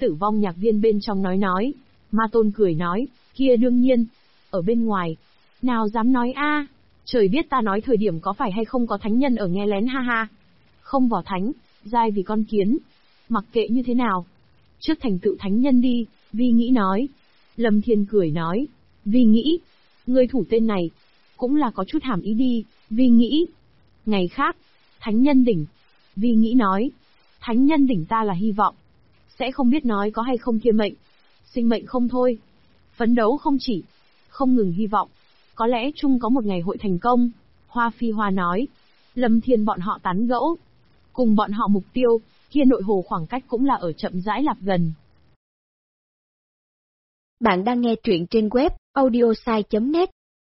Tử vong nhạc viên bên trong nói. Ma Tôn cười nói, kia đương nhiên. Ở bên ngoài, nào dám nói a? Trời biết ta nói thời điểm có phải hay không có thánh nhân ở nghe lén ha ha. Không vào thánh, giai vì con kiến. Mặc kệ như thế nào. Trước thành tựu thánh nhân đi, Vi Nghĩ nói. Lâm Thiên cười nói, Vi Nghĩ, ngươi thủ tên này, cũng là có chút hàm ý đi, Vi Nghĩ. Ngày khác, thánh nhân đỉnh. Vi Nghĩ nói, thánh nhân đỉnh ta là hy vọng. Sẽ không biết nói có hay không kia mệnh. Sinh mệnh không thôi. Phấn đấu không chỉ. Không ngừng hy vọng. Có lẽ chung có một ngày hội thành công. Hoa Phi Hoa nói. Lâm Thiên bọn họ tán gẫu. Cùng bọn họ mục tiêu, kia nội hồ khoảng cách cũng là ở chậm rãi lạp gần. Bạn đang nghe truyện trên web audiosai.net.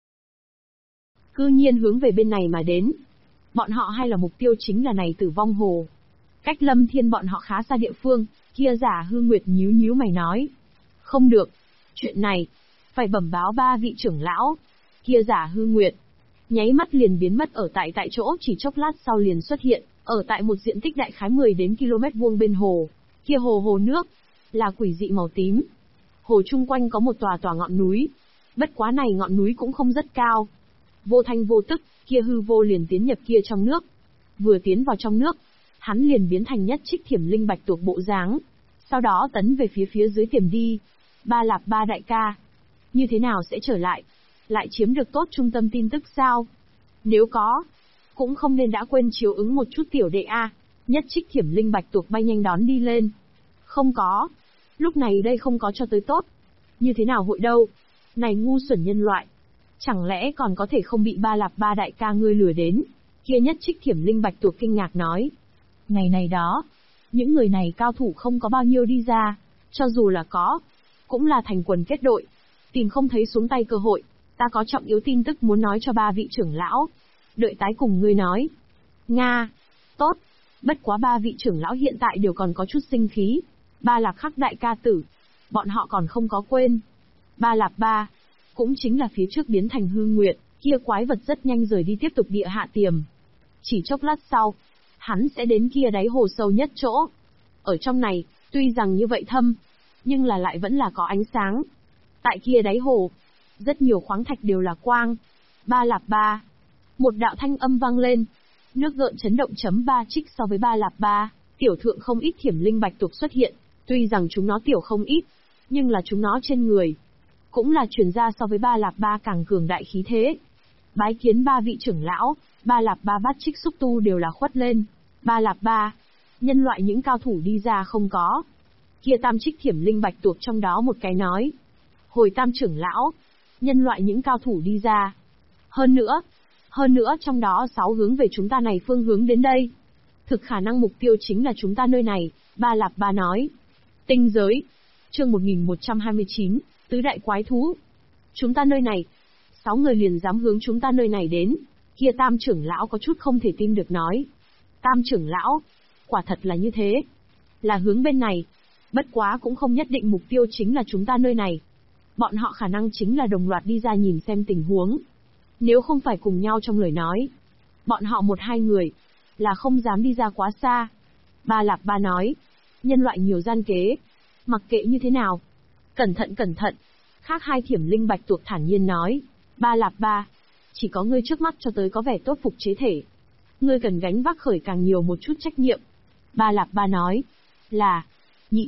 Cư nhiên hướng về bên này mà đến. Bọn họ hay là mục tiêu chính là này Tử vong hồ. Cách Lâm Thiên bọn họ khá xa địa phương, kia Giả Hư Nguyệt nhíu mày nói. Không được, chuyện này, phải bẩm báo ba vị trưởng lão. Kia Giả Hư Nguyệt, nháy mắt liền biến mất ở tại chỗ, chỉ chốc lát sau liền xuất hiện, ở tại một diện tích đại khái 10 đến km vuông bên hồ. Kia hồ nước, là quỷ dị màu tím. Hồ chung quanh có một tòa ngọn núi. Bất quá này ngọn núi cũng không rất cao. Vô thanh vô tức, kia hư vô liền tiến nhập kia trong nước. Vừa tiến vào trong nước, hắn liền biến thành nhất trích thiểm linh bạch tuộc bộ dáng. Sau đó tấn về phía dưới tiềm đi. Ba Lạp Ba đại ca. Như thế nào sẽ trở lại? Lại chiếm được tốt trung tâm tin tức sao? Nếu có, cũng không nên đã quên chiếu ứng một chút tiểu đệ a. Nhất trích thiểm linh bạch tuộc bay nhanh đón đi lên. Không có. Lúc này đây không có cho tới tốt. Như thế nào hội đâu? Này ngu xuẩn nhân loại. Chẳng lẽ còn có thể không bị Ba Lạp Ba đại ca ngươi lừa đến? Kia nhất trích thiểm linh bạch tuộc kinh ngạc nói. Ngày này đó, những người này cao thủ không có bao nhiêu đi ra. Cho dù là có, cũng là thành quần kết đội. Tìm không thấy xuống tay cơ hội. Ta có trọng yếu tin tức muốn nói cho ba vị trưởng lão. Đợi tái cùng ngươi nói. Nga. Tốt. Bất quá ba vị trưởng lão hiện tại đều còn có chút sinh khí. Ba Lạp Khắc đại ca tử. Bọn họ còn không có quên. Ba Lạp Ba. Cũng chính là phía trước biến thành hư nguyệt. Kia quái vật rất nhanh rời đi tiếp tục địa hạ tiềm. Chỉ chốc lát sau, hắn sẽ đến kia đáy hồ sâu nhất chỗ. Ở trong này, tuy rằng như vậy thâm, nhưng là lại vẫn là có ánh sáng. Tại kia đáy hồ, rất nhiều khoáng thạch đều là quang. Ba Lạp Ba. Một đạo thanh âm vang lên. Nước gợn chấn động chấm 3 trích so với Ba Lạp Ba. Tiểu thượng không ít thiểm linh bạch tuộc xuất hiện. Tuy rằng chúng nó tiểu không ít, nhưng là chúng nó trên người cũng là truyền ra so với Ba Lạp Ba càng cường đại khí thế. Bái kiến ba vị trưởng lão, Ba Lạp Ba bát trích xúc tu đều là khuất lên. Ba Lạp Ba, nhân loại những cao thủ đi ra không có. Kia tam trích thiểm linh bạch tuộc trong đó một cái nói. Hồi tam trưởng lão, nhân loại những cao thủ đi ra. Hơn nữa trong đó 6 hướng về chúng ta này phương hướng đến đây. Thực khả năng mục tiêu chính là chúng ta nơi này, Ba Lạp Ba nói. Tinh giới. Chương 1129, tứ đại quái thú. Chúng ta nơi này. 6 người liền dám hướng chúng ta nơi này đến. Kia tam trưởng lão có chút không thể tin được nói. Tam trưởng lão, quả thật là như thế. Là hướng bên này. Bất quá cũng không nhất định mục tiêu chính là chúng ta nơi này. Bọn họ khả năng chính là đồng loạt đi ra nhìn xem tình huống. Nếu không phải cùng nhau trong lời nói, bọn họ 1-2 người, là không dám đi ra quá xa. Ba Lạp Ba nói, nhân loại nhiều gian kế, mặc kệ như thế nào. Cẩn thận. Khác 2 thiểm linh bạch tuộc thản nhiên nói, Ba Lạp Ba, chỉ có ngươi trước mắt cho tới có vẻ tốt phục chế thể. Ngươi cần gánh vác khởi càng nhiều một chút trách nhiệm. Ba Lạp Ba nói, là, nhị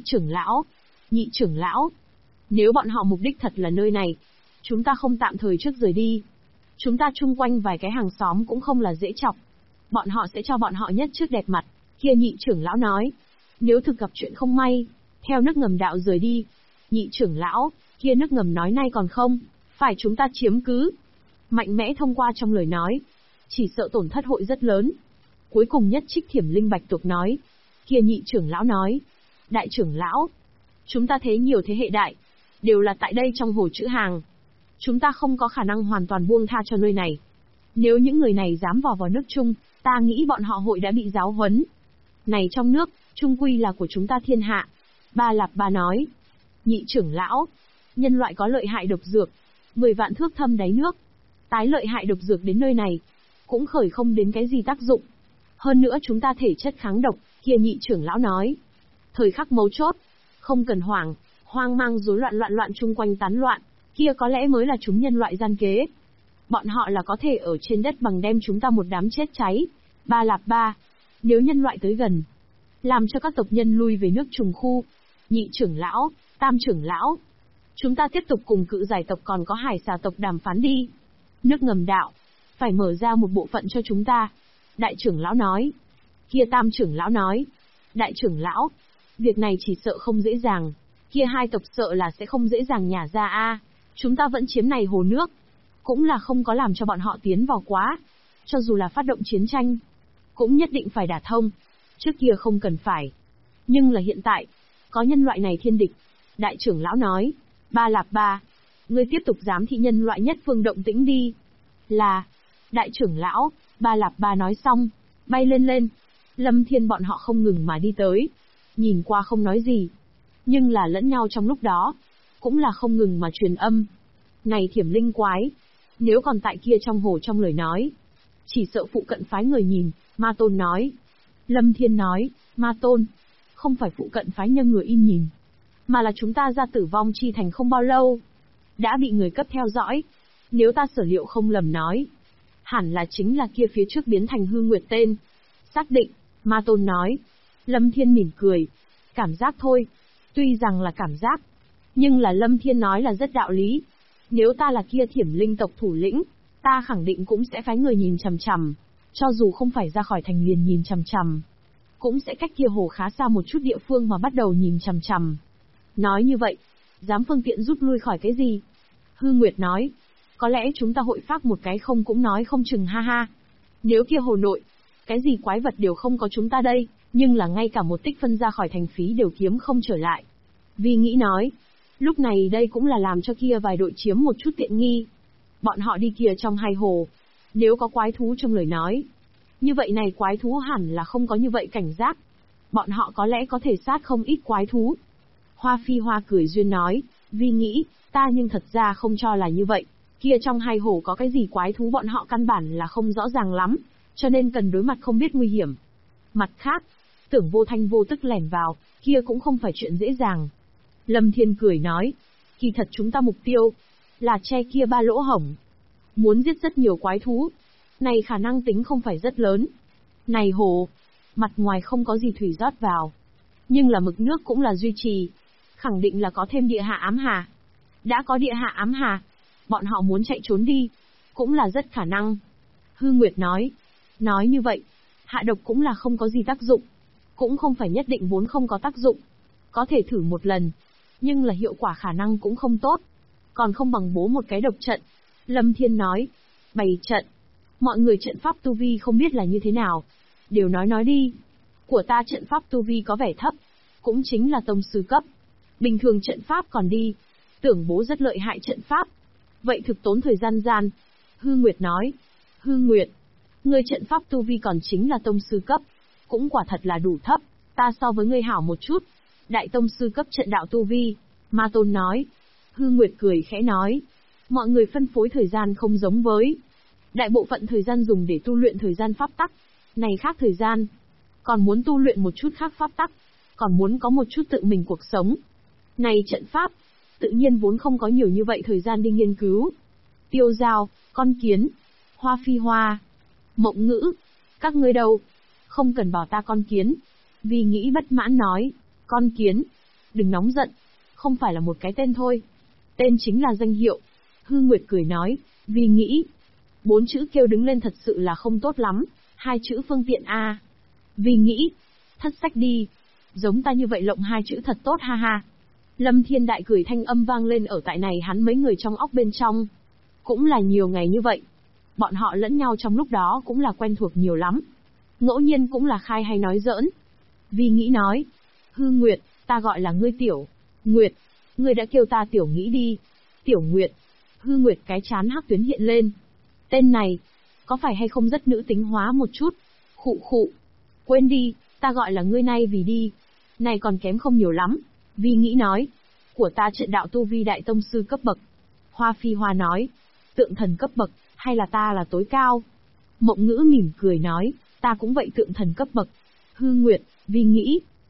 trưởng lão. Nếu bọn họ mục đích thật là nơi này, chúng ta không tạm thời trước rời đi. Chúng ta chung quanh vài cái hàng xóm cũng không là dễ chọc. Bọn họ sẽ cho bọn họ nhất trước đẹp mặt. Kia nhị trưởng lão nói, nếu thực gặp chuyện không may, theo nước ngầm đạo rời đi. Nhị trưởng lão, kia nước ngầm nói nay còn không, phải chúng ta chiếm cứ. Mạnh mẽ thông qua trong lời nói, chỉ sợ tổn thất hội rất lớn. Cuối cùng nhất trích thiểm linh bạch tuộc nói, kia nhị trưởng lão nói, đại trưởng lão, chúng ta thế nhiều thế hệ đại, đều là tại đây trong hồ chữ hàng. Chúng ta không có khả năng hoàn toàn buông tha cho nơi này. Nếu những người này dám vào nước chung, ta nghĩ bọn họ hội đã bị giáo huấn. Này trong nước, chung quy là của chúng ta thiên hạ. Ba Lạp Ba nói, nhị trưởng lão, nhân loại có lợi hại độc dược, 10 vạn thước thâm đáy nước. Tái lợi hại độc dược đến nơi này, cũng khởi không đến cái gì tác dụng. Hơn nữa chúng ta thể chất kháng độc, kia nhị trưởng lão nói. Thời khắc mấu chốt, Không cần hoang mang rối loạn chung quanh tán loạn, kia có lẽ mới là chúng nhân loại gian kế. Bọn họ là có thể ở trên đất bằng đem chúng ta một đám chết cháy. Ba Lạp Ba, nếu nhân loại tới gần, làm cho các tộc nhân lui về nước trùng khu. Nhị trưởng lão, tam trưởng lão, chúng ta tiếp tục cùng cự giải tộc còn có hải xà tộc đàm phán đi. Nước ngầm đạo, phải mở ra một bộ phận cho chúng ta. Đại trưởng lão nói. Kia tam trưởng lão nói. Đại trưởng lão, việc này chỉ sợ không dễ dàng. Kia hai tộc sợ là sẽ không dễ dàng nhả ra a. Chúng ta vẫn chiếm này hồ nước. Cũng là không có làm cho bọn họ tiến vào quá. Cho dù là phát động chiến tranh, cũng nhất định phải đả thông. Trước kia không cần phải. Nhưng là hiện tại, có nhân loại này thiên địch. Đại trưởng lão nói. Ba Lạp Ba, ngươi tiếp tục giám thị nhân loại nhất phương động tĩnh đi. Là. Đại trưởng lão, Ba Lạp Ba nói xong, bay lên. Lâm Thiên bọn họ không ngừng mà đi tới. Nhìn qua không nói gì. Nhưng là lẫn nhau trong lúc đó, cũng là không ngừng mà truyền âm. Này Thiểm Linh quái, nếu còn tại kia trong hồ trong lời nói, chỉ sợ phụ cận phái người nhìn. Ma Tôn nói. Lâm Thiên nói, Ma Tôn, không phải phụ cận phái nhân người in nhìn, mà là chúng ta ra Tử Vong Chi Thành không bao lâu, đã bị người cấp theo dõi. Nếu ta sở liệu không lầm nói, hẳn là chính là kia phía trước biến thành Hư Nguyệt tên. Xác định, Ma Tôn nói. Lâm Thiên mỉm cười. Cảm giác thôi. Tuy rằng là cảm giác, nhưng là Lâm Thiên nói là rất đạo lý. Nếu ta là kia Thiểm Linh tộc thủ lĩnh, ta khẳng định cũng sẽ phái người nhìn chằm chằm. Cho dù không phải ra khỏi thành liền nhìn chằm chằm, cũng sẽ cách kia hồ khá xa một chút địa phương mà bắt đầu nhìn chằm chằm. Nói như vậy, dám phương tiện rút lui khỏi cái gì? Hư Nguyệt nói. Có lẽ chúng ta hội phát một cái không cũng nói không chừng ha ha. Nếu kia hồ nội, cái gì quái vật đều không có chúng ta đây, nhưng là ngay cả một tích phân ra khỏi thành phí đều kiếm không trở lại. Vi nghĩ nói. Lúc này đây cũng là làm cho kia vài đội chiếm một chút tiện nghi. Bọn họ đi kia trong hai hồ, nếu có quái thú trong lời nói, như vậy này quái thú hẳn là không có như vậy cảnh giác. Bọn họ có lẽ có thể sát không ít quái thú. Hoa Phi Hoa cười duyên nói. Vi nghĩ, ta nhưng thật ra không cho là như vậy. Kia trong hai hồ có cái gì quái thú bọn họ căn bản là không rõ ràng lắm, cho nên cần đối mặt không biết nguy hiểm. Mặt khác, tưởng vô thanh vô tức lẻn vào, kia cũng không phải chuyện dễ dàng. Lâm Thiên cười nói. Kỳ thật chúng ta mục tiêu là che kia ba lỗ hổng, muốn giết rất nhiều quái thú. Này khả năng tính không phải rất lớn. Này hồ, mặt ngoài không có gì thủy rót vào, nhưng là mực nước cũng là duy trì, khẳng định là có thêm địa hạ ám hà. Đã có địa hạ ám hà, bọn họ muốn chạy trốn đi, cũng là rất khả năng. Hư Nguyệt nói. Nói như vậy, hạ độc cũng là không có gì tác dụng, cũng không phải nhất định vốn không có tác dụng. Có thể thử một lần, nhưng là hiệu quả khả năng cũng không tốt. Còn không bằng bố một cái độc trận. Lâm Thiên nói. Bày trận. Mọi người trận pháp tu vi không biết là như thế nào. Đều nói đi. Của ta trận pháp tu vi có vẻ thấp, cũng chính là tông sư cấp. Bình thường trận pháp còn đi. Tưởng bố rất lợi hại trận pháp, vậy thực tốn thời gian. Hư Nguyệt nói. Hư Nguyệt, ngươi trận pháp tu vi còn chính là tông sư cấp, cũng quả thật là đủ thấp. Ta so với ngươi hảo một chút. Đại tông sư cấp trận đạo tu vi. Ma Tôn nói. Hư Nguyệt cười khẽ nói. Mọi người phân phối thời gian không giống với. Đại bộ phận thời gian dùng để tu luyện thời gian pháp tắc. Này khác thời gian, còn muốn tu luyện một chút khác pháp tắc, còn muốn có một chút tự mình cuộc sống. Này trận pháp, tự nhiên vốn không có nhiều như vậy thời gian đi nghiên cứu. Tiêu Giao, Con Kiến, Hoa Phi Hoa, Mộng Ngữ, các ngươi đâu? Không cần bảo ta Con Kiến. Vi nghĩ bất mãn nói. Con Kiến, đừng nóng giận, không phải là một cái tên thôi. Tên chính là danh hiệu. Hư Nguyệt cười nói. Vi nghĩ, 4 chữ kêu đứng lên thật sự là không tốt lắm, 2 chữ phương tiện a. Vi nghĩ, thất sách đi. Giống ta như vậy lộng 2 chữ thật tốt ha ha. Lâm Thiên đại cười thanh âm vang lên ở tại này hắn mấy người trong óc bên trong. Cũng là nhiều ngày như vậy, bọn họ lẫn nhau trong lúc đó cũng là quen thuộc nhiều lắm. Ngẫu nhiên cũng là khai hay nói giỡn. Vi nghĩ nói. Hư Nguyệt, ta gọi là ngươi Tiểu Nguyệt, ngươi đã kêu ta Tiểu Nghĩ đi. Tiểu Nguyệt. Hư Nguyệt cái chán hắc tuyến hiện lên. Tên này, có phải hay không rất nữ tính hóa một chút? Khụ khụ. Quên đi, ta gọi là ngươi nay vì đi. Này còn kém không nhiều lắm. Vi nghĩ nói. Của ta trận đạo tu vi đại tông sư cấp bậc. Hoa Phi Hoa nói. Tượng thần cấp bậc, hay là ta là tối cao? Mộng Ngữ mỉm cười nói. Ta cũng vậy tượng thần cấp bậc. Hư Nguyệt, Vi nghĩ.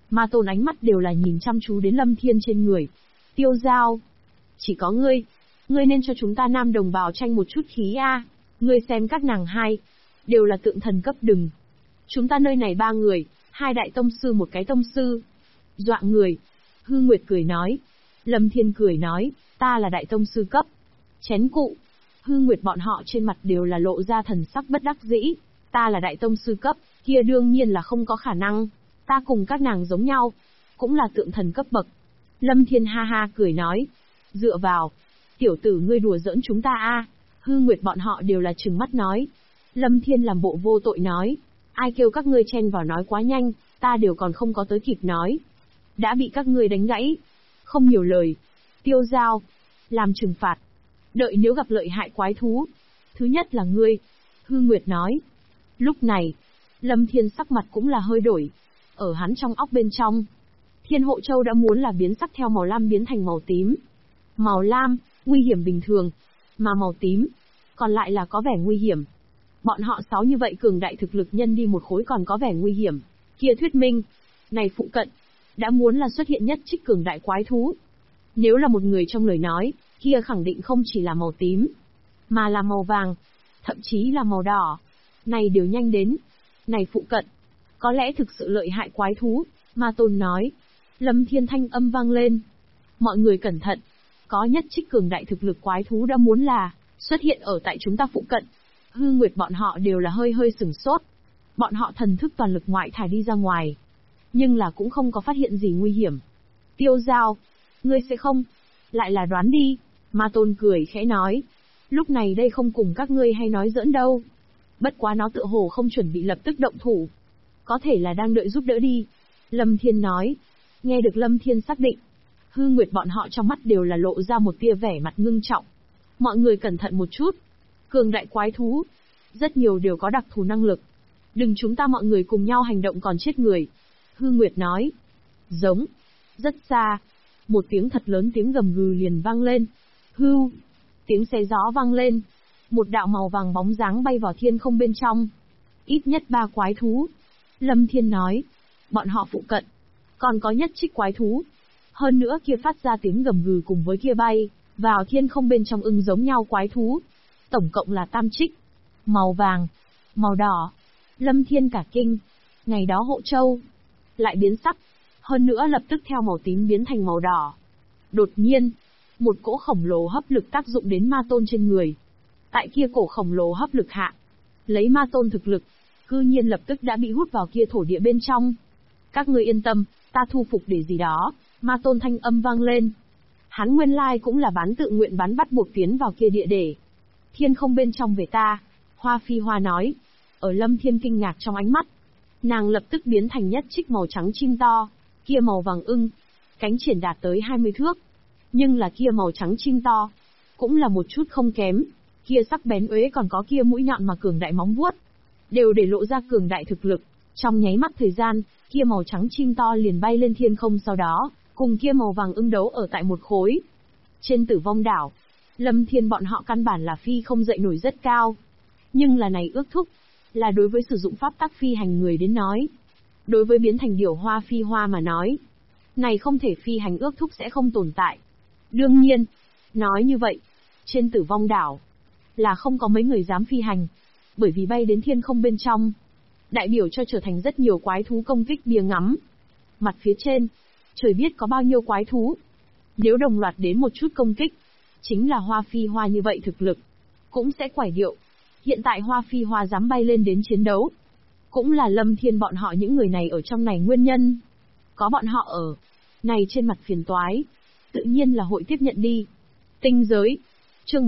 Ma Tôn ánh mắt đều là nhìn chăm chú đến Lâm Thiên trên người. Tiêu Giao, chỉ có ngươi nên cho chúng ta nam đồng bào tranh một chút khí a. Ngươi xem các nàng hai, đều là tượng thần cấp đừng. Chúng ta nơi này 3 người, 2 đại tông sư một cái tông sư. Dọa người. Hư Nguyệt cười nói. Lâm Thiên cười nói, ta là đại tông sư cấp. Chén cụ. Hư Nguyệt bọn họ trên mặt đều là lộ ra thần sắc bất đắc dĩ. Ta là đại tông sư cấp, kia đương nhiên là không có khả năng. Ta cùng các nàng giống nhau, cũng là tượng thần cấp bậc. Lâm Thiên ha ha cười nói. Dựa vào. Tiểu tử ngươi đùa giỡn chúng ta a. Hư Nguyệt bọn họ đều là trừng mắt nói. Lâm Thiên làm bộ vô tội nói. Ai kêu các ngươi chen vào nói quá nhanh, ta đều còn không có tới kịp nói. Đã bị các ngươi đánh gãy. Không nhiều lời. Tiêu Giao. Làm trừng phạt. Đợi nếu gặp lợi hại quái thú. Thứ nhất là ngươi. Hư Nguyệt nói. Lúc này, Lâm Thiên sắc mặt cũng là hơi đổi. Ở hắn trong óc bên trong, Thiên Hộ Châu đã muốn là biến sắc theo màu lam biến thành màu tím. Màu lam, nguy hiểm bình thường. Mà màu tím, còn lại là có vẻ nguy hiểm. Bọn họ 6 như vậy cường đại thực lực nhân đi một khối còn có vẻ nguy hiểm. Kia thuyết minh, này phụ cận, đã muốn là xuất hiện nhất trích cường đại quái thú. Nếu là một người trong lời nói, kia khẳng định không chỉ là màu tím, mà là màu vàng, thậm chí là màu đỏ. Này đều nhanh đến. Này phụ cận, có lẽ thực sự lợi hại quái thú, Ma Tôn nói. Lâm Thiên thanh âm vang lên. Mọi người cẩn thận, có nhất trích cường đại thực lực quái thú đã muốn là xuất hiện ở tại chúng ta phụ cận. Hư Nguyệt bọn họ đều là hơi hơi sửng sốt. Bọn họ thần thức toàn lực ngoại thải đi ra ngoài, nhưng là cũng không có phát hiện gì nguy hiểm. Tiêu Giao, ngươi sẽ không, lại là đoán đi. Ma Tôn cười khẽ nói. Lúc này đây không cùng các ngươi hay nói giỡn đâu. Bất quá nó tựa hồ không chuẩn bị lập tức động thủ. Có thể là đang đợi giúp đỡ đi. Lâm Thiên nói. Nghe được Lâm Thiên xác định, Hư Nguyệt bọn họ trong mắt đều là lộ ra một tia vẻ mặt ngưng trọng. Mọi người cẩn thận một chút. Cường đại quái thú, rất nhiều đều có đặc thù năng lực. Đừng chúng ta mọi người cùng nhau hành động còn chết người. Hư Nguyệt nói. Giống. Rất xa, một tiếng thật lớn tiếng gầm gừ liền vang lên. Hưu. Tiếng xé gió vang lên. Một đạo màu vàng bóng dáng bay vào thiên không bên trong. Ít nhất 3 quái thú. Lâm Thiên nói. Bọn họ phụ cận, còn có nhất trích quái thú. Hơn nữa kia phát ra tiếng gầm gừ cùng với kia bay vào thiên không bên trong ưng giống nhau quái thú. Tổng cộng là tam trích. Màu vàng, màu đỏ. Lâm Thiên cả kinh. Ngày đó Hộ Châu lại biến sắc. Hơn nữa lập tức theo màu tím biến thành màu đỏ. Đột nhiên, một cỗ khổng lồ hấp lực tác dụng đến Ma Tôn trên người. Tại kia cổ khổng lồ hấp lực hạ, lấy Ma Tôn thực lực, cư nhiên lập tức đã bị hút vào kia thổ địa bên trong. Các ngươi yên tâm, ta thu phục để gì đó. Ma Tôn thanh âm vang lên. Hắn nguyên lai cũng là bán tự nguyện bán bắt buộc tiến vào kia địa để. Thiên không bên trong về ta. Hoa Phi Hoa nói. Ở Lâm Thiên kinh ngạc trong ánh mắt, nàng lập tức biến thành nhất trích màu trắng chim to. Kia màu vàng ưng, cánh triển đạt tới 20 thước. Nhưng là kia màu trắng chim to, cũng là một chút không kém. Kia sắc bén uế còn có kia mũi nhọn mà cường đại móng vuốt, đều để lộ ra cường đại thực lực. Trong nháy mắt thời gian, kia màu trắng chim to liền bay lên thiên không, sau đó cùng kia màu vàng ưng đấu ở tại một khối. Trên Tử Vong đảo, Lâm Thiên bọn họ căn bản là phi không dậy nổi rất cao. Nhưng là này ước thúc, là đối với sử dụng pháp tắc phi hành người đến nói. Đối với biến thành điểu Hoa Phi Hoa mà nói, này không thể phi hành ước thúc sẽ không tồn tại. Đương nhiên, nói như vậy, trên Tử Vong đảo, là không có mấy người dám phi hành. Bởi vì bay đến thiên không bên trong, đại biểu cho trở thành rất nhiều quái thú công kích bia ngắm. Mặt phía trên, trời biết có bao nhiêu quái thú. Nếu đồng loạt đến một chút công kích, chính là Hoa Phi Hoa như vậy thực lực, cũng sẽ quải điệu. Hiện tại Hoa Phi Hoa dám bay lên đến chiến đấu, cũng là Lâm Thiên bọn họ những người này ở trong này nguyên nhân. Có bọn họ ở, này trên mặt phiền toái, tự nhiên là hội tiếp nhận đi. Tinh giới, chương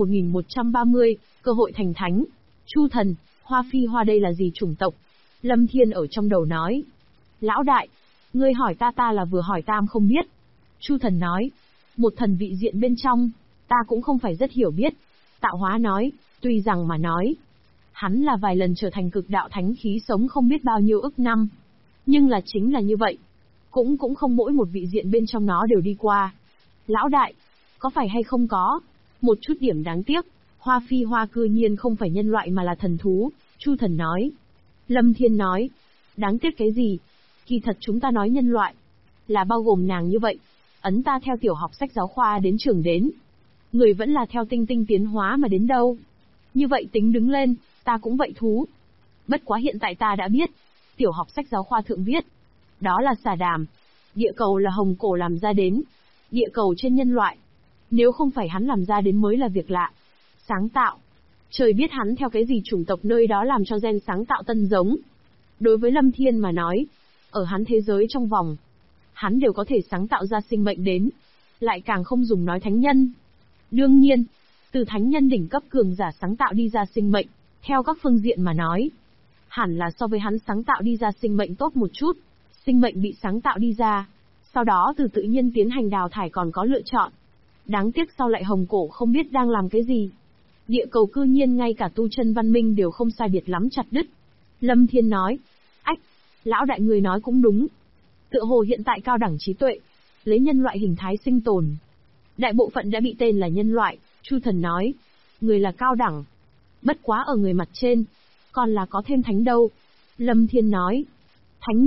1130, cơ hội thành thánh. Chu thần, Hoa Phi Hoa đây là gì chủng tộc? Lâm Thiên ở trong đầu nói. Lão đại, ngươi hỏi ta là vừa hỏi tam không biết. Chu thần nói, một thần vị diện bên trong, ta cũng không phải rất hiểu biết. Tạo Hóa nói, tuy rằng mà nói, hắn là vài lần trở thành cực đạo thánh khí sống không biết bao nhiêu ức năm. Nhưng là chính là như vậy. Cũng không mỗi một vị diện bên trong nó đều đi qua. Lão đại, có phải hay không có? Một chút điểm đáng tiếc, Hoa Phi Hoa cư nhiên không phải nhân loại mà là thần thú, Chu thần nói. Lâm Thiên nói, đáng tiếc cái gì? Kỳ thật chúng ta nói nhân loại, Là bao gồm nàng như vậy. Ấn ta theo tiểu học sách giáo khoa đến trường đến. Người vẫn là theo tinh tinh tiến hóa mà đến đâu. Như vậy tính đứng lên, ta cũng vậy thú. Bất quá hiện tại ta đã biết. Tiểu học sách giáo khoa thượng viết. Đó là xà đàm. Địa cầu là hồng cổ làm ra đến. Địa cầu trên nhân loại. Nếu không phải hắn làm ra đến mới là việc lạ. Sáng tạo. Trời biết hắn theo cái gì chủng tộc nơi đó làm cho gen sáng tạo tân giống. Đối với Lâm Thiên mà nói, ở hắn thế giới trong vòng, hắn đều có thể sáng tạo ra sinh mệnh đến. Lại càng không dùng nói thánh nhân. Đương nhiên, từ thánh nhân đỉnh cấp cường giả sáng tạo đi ra sinh mệnh, theo các phương diện mà nói, hẳn là so với hắn sáng tạo đi ra sinh mệnh tốt một chút. Sinh mệnh bị sáng tạo đi ra, sau đó từ tự nhiên tiến hành đào thải còn có lựa chọn. Đáng tiếc sau lại hồng cổ không biết đang làm cái gì. Địa cầu cư nhiên ngay cả tu chân văn minh đều không sai biệt lắm chặt đứt. Lâm Thiên nói, ách, lão đại người nói cũng đúng. Tựa hồ hiện tại cao đẳng trí tuệ, lấy nhân loại hình thái sinh tồn. Đại bộ phận đã bị tên là nhân loại, Chu Thần nói. Người là cao đẳng. Bất quá ở người mặt trên, còn là có thêm thánh đâu. Lâm Thiên nói, thánh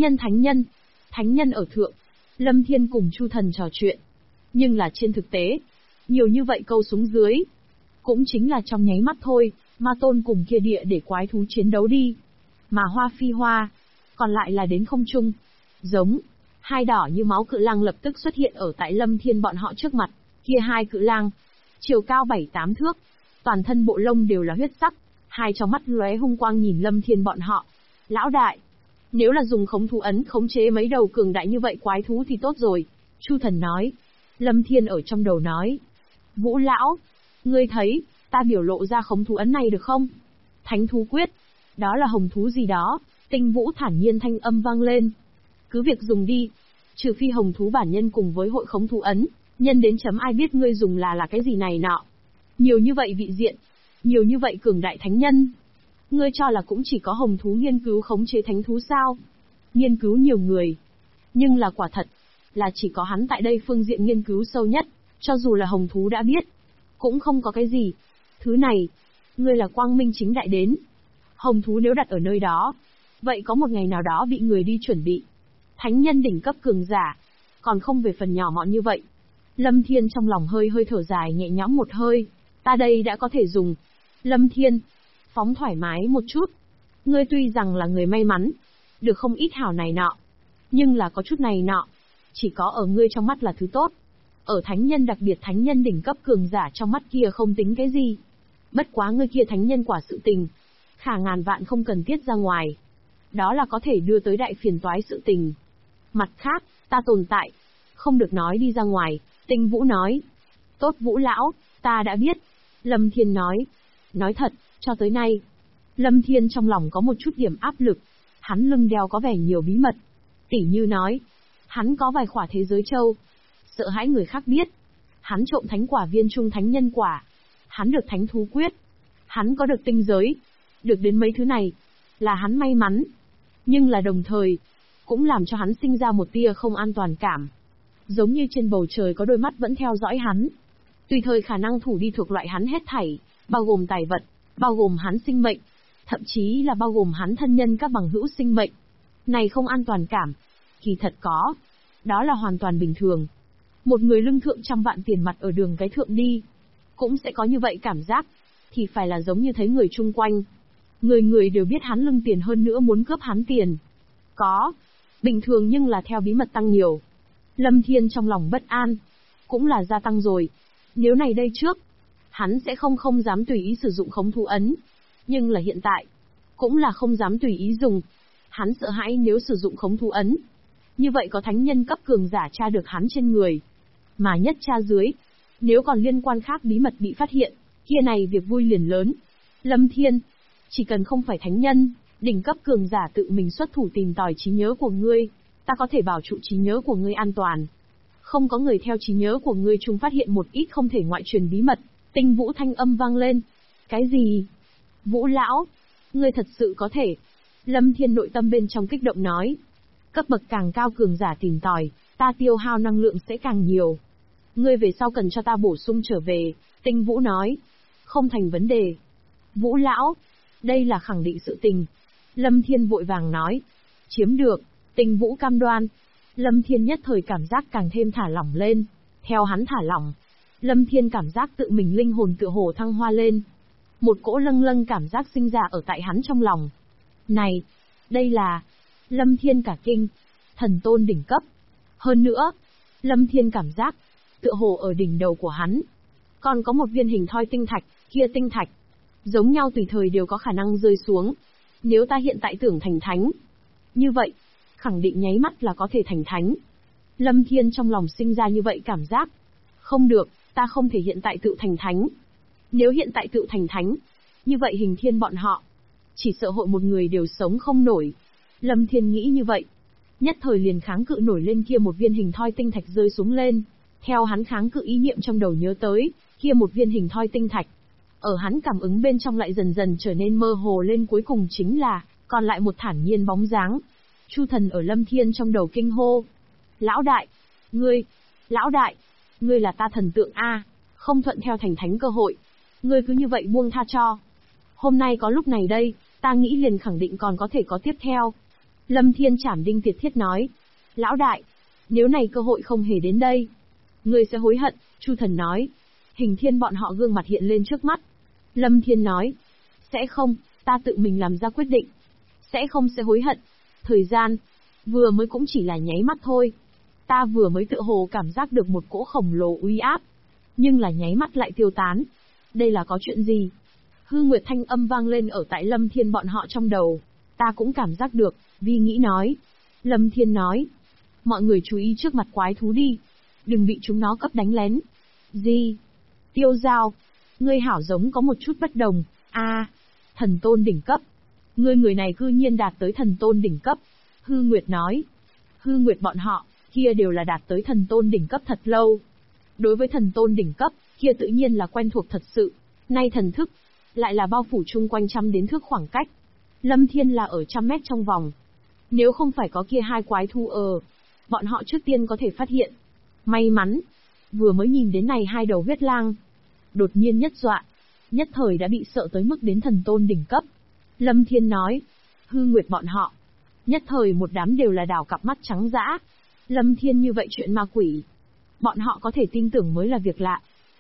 nhân ở thượng. Lâm Thiên cùng Chu Thần trò chuyện. Nhưng là trên thực tế, nhiều như vậy câu xuống dưới. Cũng chính là trong nháy mắt thôi, Ma Tôn cùng kia địa để quái thú chiến đấu đi. Mà Hoa Phi Hoa, còn lại là đến không trung. Giống, hai đỏ như máu cự lang lập tức xuất hiện ở tại Lâm Thiên bọn họ trước mặt. Kia hai cự lang, chiều cao 7-8 thước, toàn thân bộ lông đều là huyết sắc, hai trong mắt lóe hung quang nhìn Lâm Thiên bọn họ. Lão đại, nếu là dùng khống thú ấn khống chế mấy đầu cường đại như vậy quái thú thì tốt rồi, Chu Thần nói. Lâm Thiên ở trong đầu nói, Vũ lão, ngươi thấy, ta biểu lộ ra khống thú ấn này được không? Thánh thú quyết, đó là hồng thú gì đó, Tinh Vũ thản nhiên thanh âm vang lên. Cứ việc dùng đi, trừ phi hồng thú bản nhân cùng với hội khống thú ấn, nhân đến chấm ai biết ngươi dùng là cái gì này nọ. Nhiều như vậy vị diện, nhiều như vậy cường đại thánh nhân. Ngươi cho là cũng chỉ có hồng thú nghiên cứu khống chế thánh thú sao? Nghiên cứu nhiều người. Nhưng là quả thật, là chỉ có hắn tại đây phương diện nghiên cứu sâu nhất, cho dù là hồng thú đã biết, cũng không có cái gì. Thứ này, ngươi là quang minh chính đại đến. Hồng thú nếu đặt ở nơi đó, vậy có một ngày nào đó bị người đi chuẩn bị. Thánh nhân đỉnh cấp cường giả, còn không về phần nhỏ mọn như vậy. Lâm Thiên trong lòng hơi thở dài nhẹ nhõm một hơi, ta đây đã có thể dùng. Lâm Thiên, phóng thoải mái một chút. Ngươi tuy rằng là người may mắn, được không ít hảo này nọ, nhưng là có chút này nọ, chỉ có ở ngươi trong mắt là thứ tốt. Ở thánh nhân đặc biệt thánh nhân đỉnh cấp cường giả trong mắt kia không tính cái gì. Bất quá ngươi kia thánh nhân quả sự tình, khả ngàn vạn không cần tiết ra ngoài. Đó là có thể đưa tới đại phiền toái sự tình. Mặt khác, ta tồn tại, không được nói đi ra ngoài, Tinh Vũ nói. Tốt Vũ lão, ta đã biết. Lâm Thiên nói. Nói thật, cho tới nay, Lâm Thiên trong lòng có một chút điểm áp lực. Hắn lưng đeo có vẻ nhiều bí mật. Tỉ như nói, hắn có vài khỏa thế giới châu. Sợ hãi người khác biết. Hắn trộm thánh quả viên trung thánh nhân quả. Hắn được thánh thú quyết. Hắn có được tinh giới. Được đến mấy thứ này, là hắn may mắn. Nhưng là đồng thời, cũng làm cho hắn sinh ra một tia không an toàn cảm. Giống như trên bầu trời có đôi mắt vẫn theo dõi hắn. Tùy thời khả năng thủ đi thuộc loại hắn hết thảy, bao gồm tài vật, bao gồm hắn sinh mệnh, thậm chí là bao gồm hắn thân nhân các bằng hữu sinh mệnh. Này không an toàn cảm, kỳ thật có. Đó là hoàn toàn bình thường. Một người lưng thượng trăm vạn tiền mặt ở đường cái thượng đi, cũng sẽ có như vậy cảm giác, thì phải là giống như thấy người chung quanh. Người đều biết hắn lưng tiền hơn nữa muốn cướp hắn tiền. Có. Bình thường nhưng là theo bí mật tăng nhiều. Lâm Thiên trong lòng bất an. Cũng là gia tăng rồi. Nếu này đây trước, hắn sẽ không dám tùy ý sử dụng khống thú ấn. Nhưng là hiện tại, cũng là không dám tùy ý dùng. Hắn sợ hãi nếu sử dụng khống thú ấn. Như vậy có thánh nhân cấp cường giả tra được hắn trên người. Mà nhất tra dưới, nếu còn liên quan khác bí mật bị phát hiện, kia này việc vui liền lớn. Lâm Thiên, chỉ cần không phải thánh nhân, đỉnh cấp cường giả tự mình xuất thủ tìm tòi trí nhớ của ngươi, ta có thể bảo trụ trí nhớ của ngươi an toàn. Không có người theo trí nhớ của ngươi chung phát hiện một ít không thể ngoại truyền bí mật. Tinh Vũ thanh âm vang lên. Cái gì? Vũ lão, ngươi thật sự có thể? Lâm Thiên nội tâm bên trong kích động nói. Cấp bậc càng cao cường giả tìm tòi, ta tiêu hao năng lượng sẽ càng nhiều. Ngươi về sau cần cho ta bổ sung trở về, Tinh Vũ nói. Không thành vấn đề. Vũ lão, đây là khẳng định sự tình. Lâm Thiên vội vàng nói. Chiếm được, Tinh Vũ cam đoan. Lâm Thiên nhất thời cảm giác càng thêm thả lỏng lên. Theo hắn thả lỏng, Lâm Thiên cảm giác tự mình linh hồn tựa hồ thăng hoa lên. Một cỗ lâng lâng cảm giác sinh ra ở tại hắn trong lòng. Này, đây là... Lâm Thiên cả kinh. Thần tôn đỉnh cấp. Hơn nữa, Lâm Thiên cảm giác, tựa hồ ở đỉnh đầu của hắn còn có một viên hình thoi tinh thạch, kia tinh thạch giống nhau tùy thời đều có khả năng rơi xuống. Nếu ta hiện tại tưởng thành thánh, như vậy, khẳng định nháy mắt là có thể thành thánh. Lâm Thiên trong lòng sinh ra như vậy cảm giác. Không được, ta không thể hiện tại tự thành thánh. Nếu hiện tại tự thành thánh, như vậy Hình Thiên bọn họ chỉ sợ hội một người đều sống không nổi. Lâm Thiên nghĩ như vậy, nhất thời liền kháng cự nổi lên kia một viên hình thoi tinh thạch rơi xuống lên. Theo hắn kháng cự ý niệm trong đầu nhớ tới, kia một viên hình thoi tinh thạch, ở hắn cảm ứng bên trong lại dần dần trở nên mơ hồ lên, cuối cùng chính là còn lại một thản nhiên bóng dáng. Chu Thần ở Lâm Thiên trong đầu kinh hô: "Lão đại, ngươi, lão đại, ngươi là ta thần tượng a, không thuận theo thành thánh cơ hội, ngươi cứ như vậy buông tha cho. Hôm nay có lúc này đây, ta nghĩ liền khẳng định còn có thể có tiếp theo." Lâm Thiên trảm đinh tiệt thiết nói: "Lão đại, nếu này cơ hội không hề đến đây, ngươi sẽ hối hận." Chu Thần nói. Hình Thiên bọn họ gương mặt hiện lên trước mắt. Lâm Thiên nói: "Sẽ không, ta tự mình làm ra quyết định. Sẽ không sẽ hối hận. Thời gian, vừa mới cũng chỉ là nháy mắt thôi. Ta vừa mới tự hồ cảm giác được một cỗ khổng lồ uy áp, nhưng là nháy mắt lại tiêu tán. Đây là có chuyện gì?" Hư Nguyệt thanh âm vang lên ở tại Lâm Thiên bọn họ trong đầu. "Ta cũng cảm giác được." Vi nghĩ nói. Lâm Thiên nói: "Mọi người chú ý trước mặt quái thú đi, đừng bị chúng nó cấp đánh lén." Gì? Tiêu Giao, ngươi hảo giống có một chút bất đồng. Thần tôn đỉnh cấp. Ngươi người này cư nhiên đạt tới thần tôn đỉnh cấp. Hư Nguyệt nói. Hư Nguyệt bọn họ, kia đều là đạt tới thần tôn đỉnh cấp thật lâu. Đối với thần tôn đỉnh cấp, kia tự nhiên là quen thuộc thật sự. Nay thần thức, lại là bao phủ chung quanh trăm đến thước khoảng cách. Lâm Thiên là ở 100 mét trong vòng. Nếu không phải có kia hai quái thú bọn họ trước tiên có thể phát hiện. May mắn, vừa mới nhìn đến này hai đầu huyết lang, đột nhiên nhất dọa, nhất thời đã bị sợ tới mức đến thần tôn đỉnh cấp. Lâm Thiên nói, Hư Nguyệt bọn họ, nhất thời một đám đều là đảo cặp mắt trắng dã. Lâm Thiên như vậy chuyện ma quỷ, bọn họ có thể tin tưởng mới là việc lạ.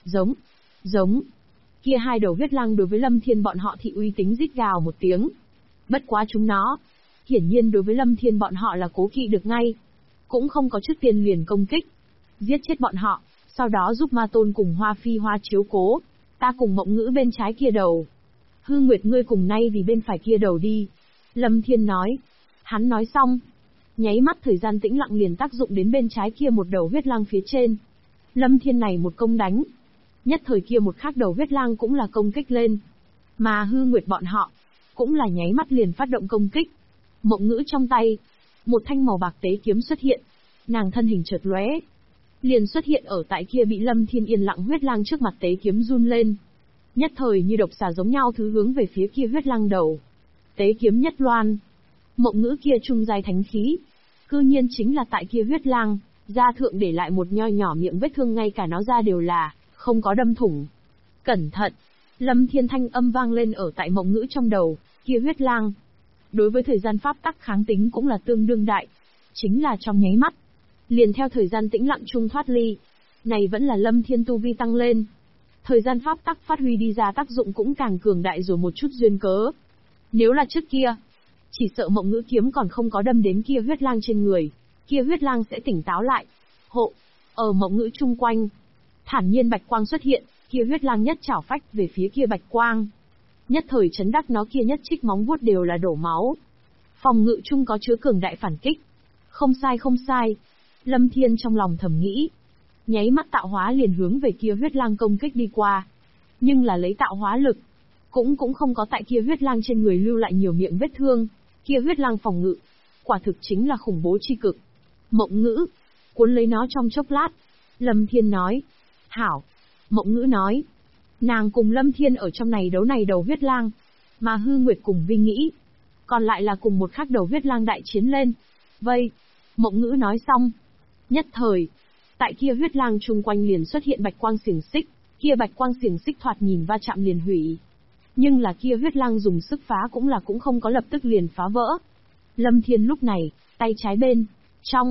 Giống, kia hai đầu huyết lang đối với Lâm Thiên bọn họ thị uy tính rít gào một tiếng. Bất quá chúng nó, hiển nhiên đối với Lâm Thiên bọn họ là cố kỵ được ngay, cũng không có trước tiên liền công kích, giết chết bọn họ, sau đó giúp Ma Tôn cùng Hoa Phi Hoa chiếu cố, ta cùng Mộng Ngữ bên trái kia đầu. Hư Nguyệt ngươi cùng nay vì bên phải kia đầu đi. Lâm Thiên nói. Hắn nói xong, nháy mắt thời gian tĩnh lặng liền tác dụng đến bên trái kia một đầu huyết lang phía trên. Lâm Thiên này một công đánh, nhất thời kia một khác đầu huyết lang cũng là công kích lên. Mà Hư Nguyệt bọn họ, cũng là nháy mắt liền phát động công kích. Mộng Ngữ trong tay, một thanh màu bạc tế kiếm xuất hiện, nàng thân hình chợt lóe, liền xuất hiện ở tại kia bị Lâm Thiên yên lặng huyết lang trước mặt, tế kiếm run lên. Nhất thời như độc xà giống nhau thứ hướng về phía kia huyết lang đầu. Tế kiếm nhất loan. Mộng Ngữ kia trung giai thánh khí, cư nhiên chính là tại kia huyết lang, da thượng để lại một nho nhỏ miệng vết thương, ngay cả nó ra đều là không có đâm thủng. Cẩn thận! Lâm Thiên thanh âm vang lên ở tại Mộng Ngữ trong đầu, kia huyết lang, đối với thời gian pháp tắc kháng tính cũng là tương đương đại. Chính là trong nháy mắt, liền theo thời gian tĩnh lặng trung thoát ly. Này vẫn là Lâm Thiên tu vi tăng lên. Thời gian pháp tắc phát huy đi ra tác dụng cũng càng cường đại rồi một chút duyên cớ. Nếu là trước kia, chỉ sợ Mộng Ngữ kiếm còn không có đâm đến kia huyết lang trên người, kia huyết lang sẽ tỉnh táo lại. Hộ, ở Mộng Ngữ chung quanh, thản nhiên bạch quang xuất hiện, kia huyết lang nhất chảo phách về phía kia bạch quang. Nhất thời chấn đắc nó kia nhất trích móng vuốt đều là đổ máu. Phòng ngự chung có chứa cường đại phản kích. Không sai. Lâm Thiên trong lòng thầm nghĩ. Nháy mắt tạo hóa liền hướng về kia huyết lang công kích đi qua. Nhưng là lấy tạo hóa lực, cũng không có tại kia huyết lang trên người lưu lại nhiều miệng vết thương. Kia huyết lang phòng ngự, quả thực chính là khủng bố chi cực. Mộng Ngữ, cuốn lấy nó trong chốc lát. Lâm Thiên nói. Hảo. Mộng Ngữ nói. Nàng cùng Lâm Thiên ở trong này đấu này đầu huyết lang, mà Hư Nguyệt cùng Vi nghĩ, còn lại là cùng một khác đầu huyết lang đại chiến lên. Vây. Mộng Ngữ nói xong. Nhất thời, tại kia huyết lang chung quanh liền xuất hiện bạch quang xiềng xích, kia bạch quang xiềng xích thoạt nhìn va chạm liền hủy. Nhưng là kia huyết lang dùng sức phá cũng không có lập tức liền phá vỡ. Lâm Thiên lúc này, tay trái bên trong,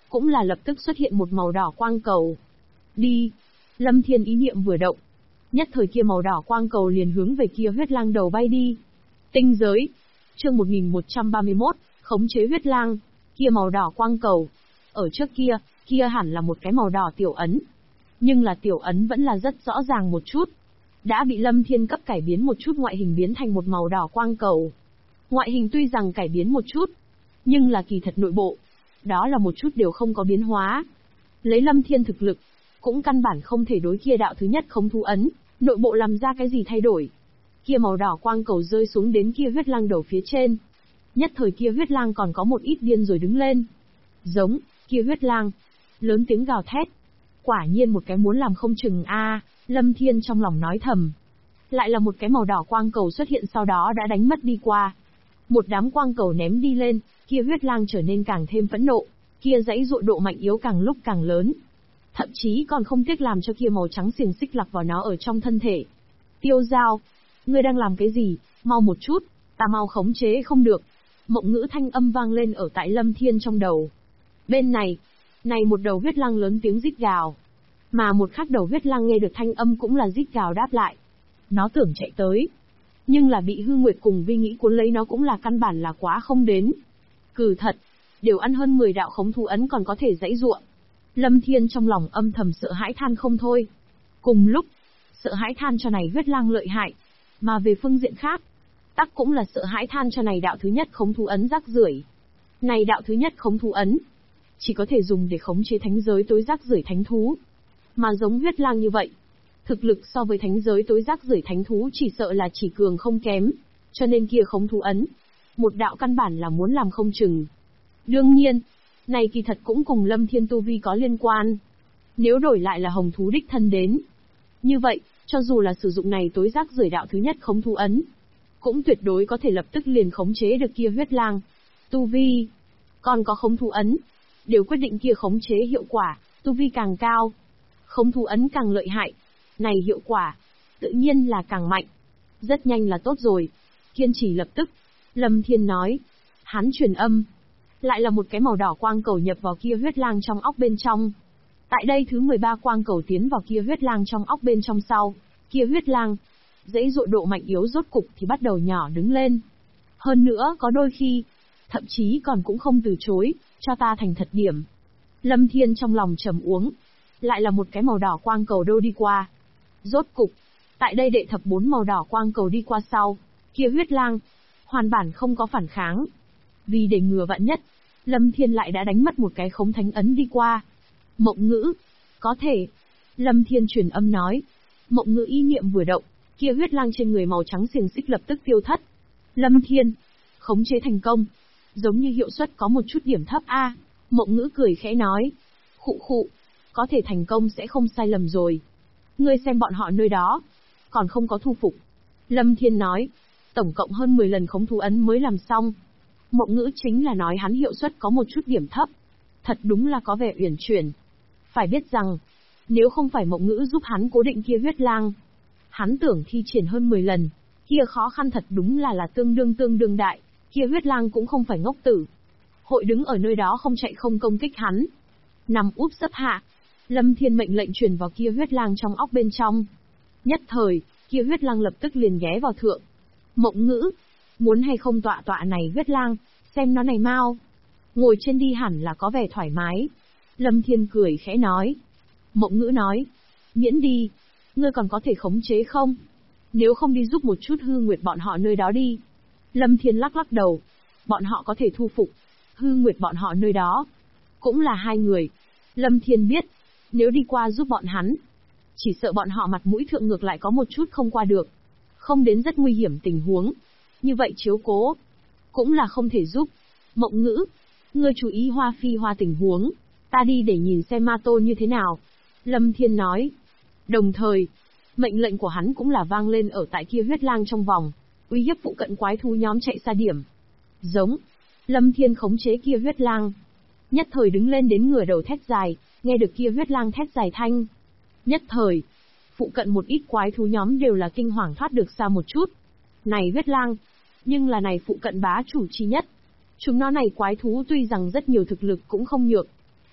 cũng là lập tức xuất hiện một màu đỏ quang cầu. Đi! Lâm Thiên ý niệm vừa động. Nhất thời kia màu đỏ quang cầu liền hướng về kia huyết lang đầu bay đi. Tinh giới. Chương 1131, khống chế huyết lang. Kia màu đỏ quang cầu. Ở trước kia hẳn là một cái màu đỏ tiểu ấn. Nhưng là tiểu ấn vẫn là rất rõ ràng một chút. Đã bị Lâm Thiên cấp cải biến một chút ngoại hình biến thành một màu đỏ quang cầu. Ngoại hình tuy rằng cải biến một chút, nhưng là kỳ thật nội bộ. Đó là một chút đều không có biến hóa. Lấy Lâm Thiên thực lực, cũng căn bản không thể đối kia đạo thứ nhất khống thú ấn, nội bộ làm ra cái gì thay đổi. Kia màu đỏ quang cầu rơi xuống đến kia huyết lang đầu phía trên. Nhất thời kia huyết lang còn có một ít điên rồi đứng lên. Giống, kia huyết lang. Lớn tiếng gào thét. Quả nhiên một cái muốn làm không chừng a. Lâm Thiên trong lòng nói thầm. Lại là một cái màu đỏ quang cầu xuất hiện sau đó đã đánh mất đi qua. Một đám quang cầu ném đi lên, kia huyết lang trở nên càng thêm phẫn nộ, kia dãy dụa độ mạnh yếu càng lúc càng lớn. Thậm chí còn không tiếc làm cho kia màu trắng xiềng xích lạc vào nó ở trong thân thể. Tiêu Giao, ngươi đang làm cái gì, mau một chút, ta mau khống chế không được. Mộng ngữ thanh âm vang lên ở tại Lâm Thiên trong đầu. Bên này một đầu huyết lang lớn tiếng rít gào. Mà một khác đầu huyết lang nghe được thanh âm cũng là rít gào đáp lại. Nó tưởng chạy tới, nhưng là bị Hư Nguyệt cùng Vi Nghĩ cuốn lấy nó cũng là căn bản là quá không đến. Cừ thật, đều ăn hơn 10 đạo khống thú ấn còn có thể dãy giụa. Lâm Thiên trong lòng âm thầm sợ hãi than không thôi. Cùng lúc, sợ hãi than cho này huyết lang lợi hại, mà về phương diện khác, tắc cũng là sợ hãi than cho này đạo thứ nhất khống thú ấn rác rưởi. Này đạo thứ nhất khống thú ấn, chỉ có thể dùng để khống chế thánh giới tối rác rưởi thánh thú. Mà giống huyết lang như vậy, thực lực so với thánh giới tối rác rưởi thánh thú chỉ sợ là chỉ cường không kém, cho nên kia khống thú ấn, một đạo căn bản là muốn làm không chừng. Đương nhiên, này kỳ thật cũng cùng Lâm Thiên tu vi có liên quan. Nếu đổi lại là hồng thú đích thân đến, như vậy, cho dù là sử dụng này tối rác rưởi đạo thứ nhất khống thú ấn, cũng tuyệt đối có thể lập tức liền khống chế được kia huyết lang. Tu vi, còn có khống thú ấn, đều quyết định kia khống chế hiệu quả, tu vi càng cao, khống thú ấn càng lợi hại, này hiệu quả, tự nhiên là càng mạnh. Rất nhanh là tốt rồi. Kiên trì lập tức. Lâm Thiên nói. Hắn truyền âm. Lại là một cái màu đỏ quang cầu nhập vào kia huyết lang trong óc bên trong. Tại đây thứ 13 quang cầu tiến vào kia huyết lang trong óc bên trong sau. Kia huyết lang, dãy dụa độ mạnh yếu rốt cục thì bắt đầu nhỏ đứng lên. Hơn nữa có đôi khi, thậm chí còn cũng không từ chối, cho ta thành thật điểm. Lâm Thiên trong lòng trầm uống. Lại là một cái màu đỏ quang cầu đô đi qua. Rốt cục, tại đây đệ thập 4 màu đỏ quang cầu đi qua sau, kia huyết lang, hoàn bản không có phản kháng. Vì để ngừa vạn nhất, Lâm Thiên lại đã đánh mất một cái khống thánh ấn đi qua. Mộng ngữ, có thể. Lâm Thiên truyền âm nói. Mộng ngữ ý niệm vừa động, kia huyết lang trên người màu trắng xiềng xích lập tức tiêu thất. Lâm Thiên, khống chế thành công. Giống như hiệu suất có một chút điểm thấp a. Mộng ngữ cười khẽ nói. Khụ khụ, có thể thành công sẽ không sai lầm rồi. Ngươi xem bọn họ nơi đó, còn không có thu phục. Lâm Thiên nói, tổng cộng hơn 10 lần khống thú ấn mới làm xong. Mộng ngữ chính là nói hắn hiệu suất có một chút điểm thấp. Thật đúng là có vẻ uyển chuyển. Phải biết rằng, nếu không phải mộng ngữ giúp hắn cố định kia huyết lang, hắn tưởng thi triển hơn 10 lần, kia khó khăn thật đúng là tương đương đại, kia huyết lang cũng không phải ngốc tử. Hội đứng ở nơi đó không chạy không công kích hắn. Nằm úp sấp hạ. Lâm Thiên mệnh lệnh truyền vào kia huyết lang trong óc bên trong. Nhất thời, kia huyết lang lập tức liền ghé vào thượng. Mộng ngữ, muốn hay không tọa này huyết lang, xem nó này mau. Ngồi trên đi hẳn là có vẻ thoải mái. Lâm Thiên cười khẽ nói. Mộng ngữ nói, miễn đi, ngươi còn có thể khống chế không? Nếu không đi giúp một chút Hư Nguyệt bọn họ nơi đó đi. Lâm Thiên lắc đầu, bọn họ có thể thu phục. Hư Nguyệt bọn họ nơi đó, cũng là hai người. Lâm Thiên biết, nếu đi qua giúp bọn hắn, chỉ sợ bọn họ mặt mũi thượng ngược lại có một chút không qua được. Không đến rất nguy hiểm tình huống. Như vậy chiếu cố, cũng là không thể giúp. Mộng ngữ, ngươi chú ý Hoa Phi Hoa tình huống, ta đi để nhìn xem Ma Tôn như thế nào. Lâm Thiên nói. Đồng thời, mệnh lệnh của hắn cũng là vang lên ở tại kia huyết lang trong vòng, uy hiếp phụ cận quái thú nhóm chạy xa điểm. Giống. Lâm Thiên khống chế kia huyết lang. Nhất thời đứng lên đến ngửa đầu thét dài, nghe được kia huyết lang thét dài thanh. Nhất thời, phụ cận một ít quái thú nhóm đều là kinh hoàng thoát được xa một chút. Này huyết lang, nhưng là này phụ cận bá chủ chi nhất. Chúng nó này quái thú tuy rằng rất nhiều thực lực cũng không nhược,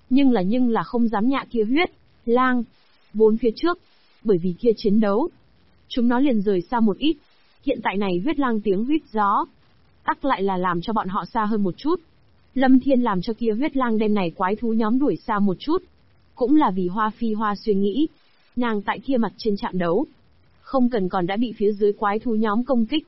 Nhưng là không dám nhạ kia huyết lang. Vốn phía trước, bởi vì kia chiến đấu, chúng nó liền rời xa một ít. Hiện tại này huyết lang tiếng huýt gió, tắc lại là làm cho bọn họ xa hơn một chút. Lâm Thiên làm cho kia huyết lang đem này quái thú nhóm đuổi xa một chút. Cũng là vì Hoa Phi Hoa suy nghĩ. Nàng tại kia mặt trên trạm đấu, không cần còn đã bị phía dưới quái thú nhóm công kích.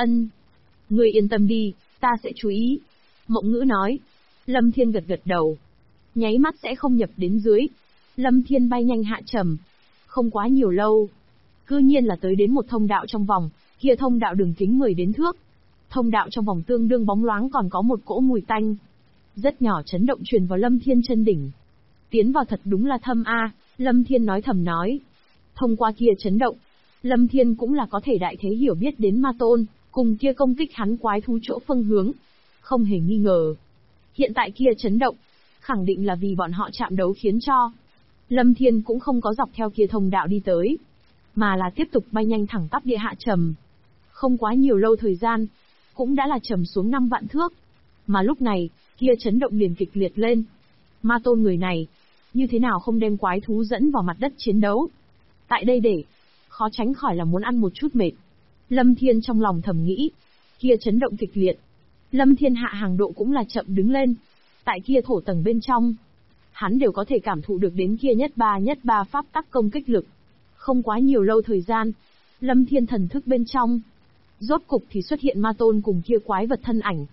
Ngươi yên tâm đi, ta sẽ chú ý. Mộng Ngữ nói. Lâm Thiên gật gật đầu. Nháy mắt sẽ không nhập đến dưới. Lâm Thiên bay nhanh hạ trầm. Không quá nhiều lâu, cư nhiên là tới đến một thông đạo trong vòng, kia thông đạo đường kính 10 đến thước. Thông đạo trong vòng tương đương bóng loáng còn có một cỗ mùi tanh. Rất nhỏ chấn động truyền vào Lâm Thiên chân đỉnh. Tiến vào thật đúng là thâm a, Lâm Thiên nói thầm nói. Thông qua kia chấn động, Lâm Thiên cũng là có thể đại thế hiểu biết đến ma tôn, cùng kia công kích hắn quái thú chỗ phương hướng. Không hề nghi ngờ. Hiện tại kia chấn động, khẳng định là vì bọn họ chạm đấu khiến cho. Lâm Thiên cũng không có dọc theo kia thông đạo đi tới, mà là tiếp tục bay nhanh thẳng tắp địa hạ trầm. Không quá nhiều lâu thời gian, cũng đã là trầm xuống 5 vạn thước. Mà lúc này, kia chấn động liền kịch liệt lên. Ma tôn người này, như thế nào không đem quái thú dẫn vào mặt đất chiến đấu? Tại đây để, khó tránh khỏi là muốn ăn một chút mệt. Lâm Thiên trong lòng thầm nghĩ, kia chấn động kịch liệt. Lâm Thiên hạ hàng độ cũng là chậm đứng lên. Tại kia thổ tầng bên trong, hắn đều có thể cảm thụ được đến kia nhất ba pháp tắc công kích lực. Không quá nhiều lâu thời gian, Lâm Thiên thần thức bên trong, rốt cục thì xuất hiện ma tôn cùng kia quái vật thân ảnh.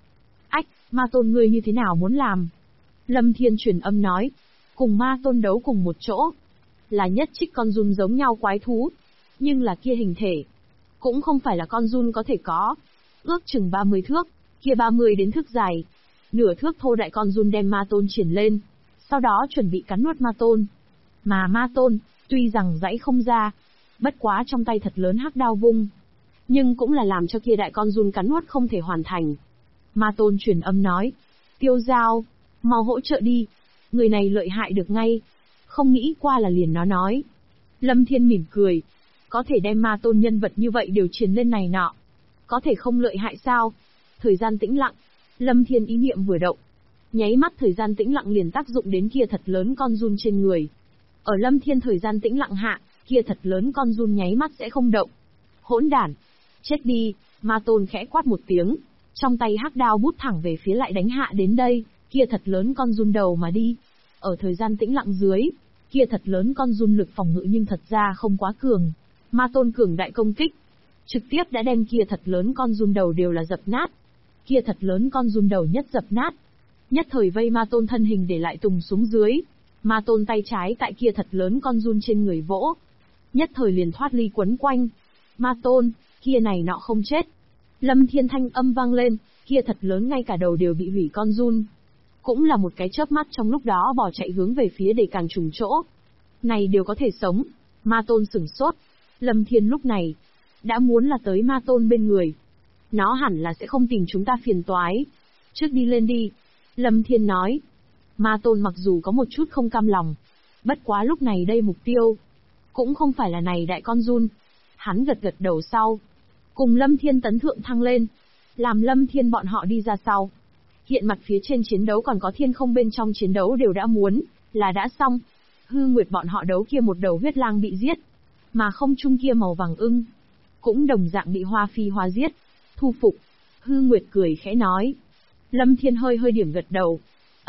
Ma tôn ngươi như thế nào muốn làm? Lâm Thiên truyền âm nói, cùng ma tôn đấu cùng một chỗ, là nhất trích con giun giống nhau quái thú, nhưng là kia hình thể, cũng không phải là con giun có thể có, ước chừng 30 thước, kia 30 đến thước dài, nửa thước thô đại con giun đem ma tôn triển lên, sau đó chuẩn bị cắn nuốt ma tôn. Mà ma tôn, tuy rằng dãy không ra, bất quá trong tay thật lớn hắc đao vung, nhưng cũng là làm cho kia đại con giun cắn nuốt không thể hoàn thành. Ma tôn truyền âm nói, Tiêu Giao, mau hỗ trợ đi, người này lợi hại được ngay, không nghĩ qua là liền nó nói. Lâm Thiên mỉm cười, có thể đem ma tôn nhân vật như vậy đều truyền lên này nọ, có thể không lợi hại sao? Thời gian tĩnh lặng, Lâm Thiên ý niệm vừa động, nháy mắt thời gian tĩnh lặng liền tác dụng đến kia thật lớn con giun trên người. Ở Lâm Thiên thời gian tĩnh lặng hạ, kia thật lớn con giun nháy mắt sẽ không động. Hỗn đản, chết đi! Ma tôn khẽ quát một tiếng, trong tay hắc đao bút thẳng về phía lại đánh hạ đến đây, kia thật lớn con giun đầu mà đi. Ở thời gian tĩnh lặng dưới, kia thật lớn con giun lực phòng ngự nhưng thật ra không quá cường. Ma tôn cường đại công kích, trực tiếp đã đem kia thật lớn con giun đầu đều là dập nát. Kia thật lớn con giun đầu nhất dập nát, nhất thời vây ma tôn thân hình để lại tùng xuống dưới. Ma tôn tay trái tại kia thật lớn con giun trên người vỗ, nhất thời liền thoát ly quấn quanh. Ma tôn, kia này nọ không chết. Lâm Thiên thanh âm vang lên, kia thật lớn ngay cả đầu đều bị hủy con giun. Cũng là một cái chớp mắt trong lúc đó bỏ chạy hướng về phía để càng trùng chỗ. Này đều có thể sống. Ma tôn sửng sốt. Lâm Thiên lúc này, đã muốn là tới ma tôn bên người. Nó hẳn là sẽ không tìm chúng ta phiền toái. Trước đi lên đi. Lâm Thiên nói. Ma tôn mặc dù có một chút không cam lòng, bất quá lúc này đây mục tiêu cũng không phải là này đại con giun. Hắn gật gật đầu sau, cùng Lâm Thiên tấn thượng thăng lên, làm Lâm Thiên bọn họ đi ra sau. Hiện mặt phía trên chiến đấu còn có thiên không bên trong chiến đấu đều đã muốn là đã xong. Hư Nguyệt bọn họ đấu kia một đầu huyết lang bị giết, mà không trung kia màu vàng ưng cũng đồng dạng bị Hoa Phi Hoa giết, thu phục. Hư Nguyệt cười khẽ nói. Lâm Thiên hơi điểm gật đầu.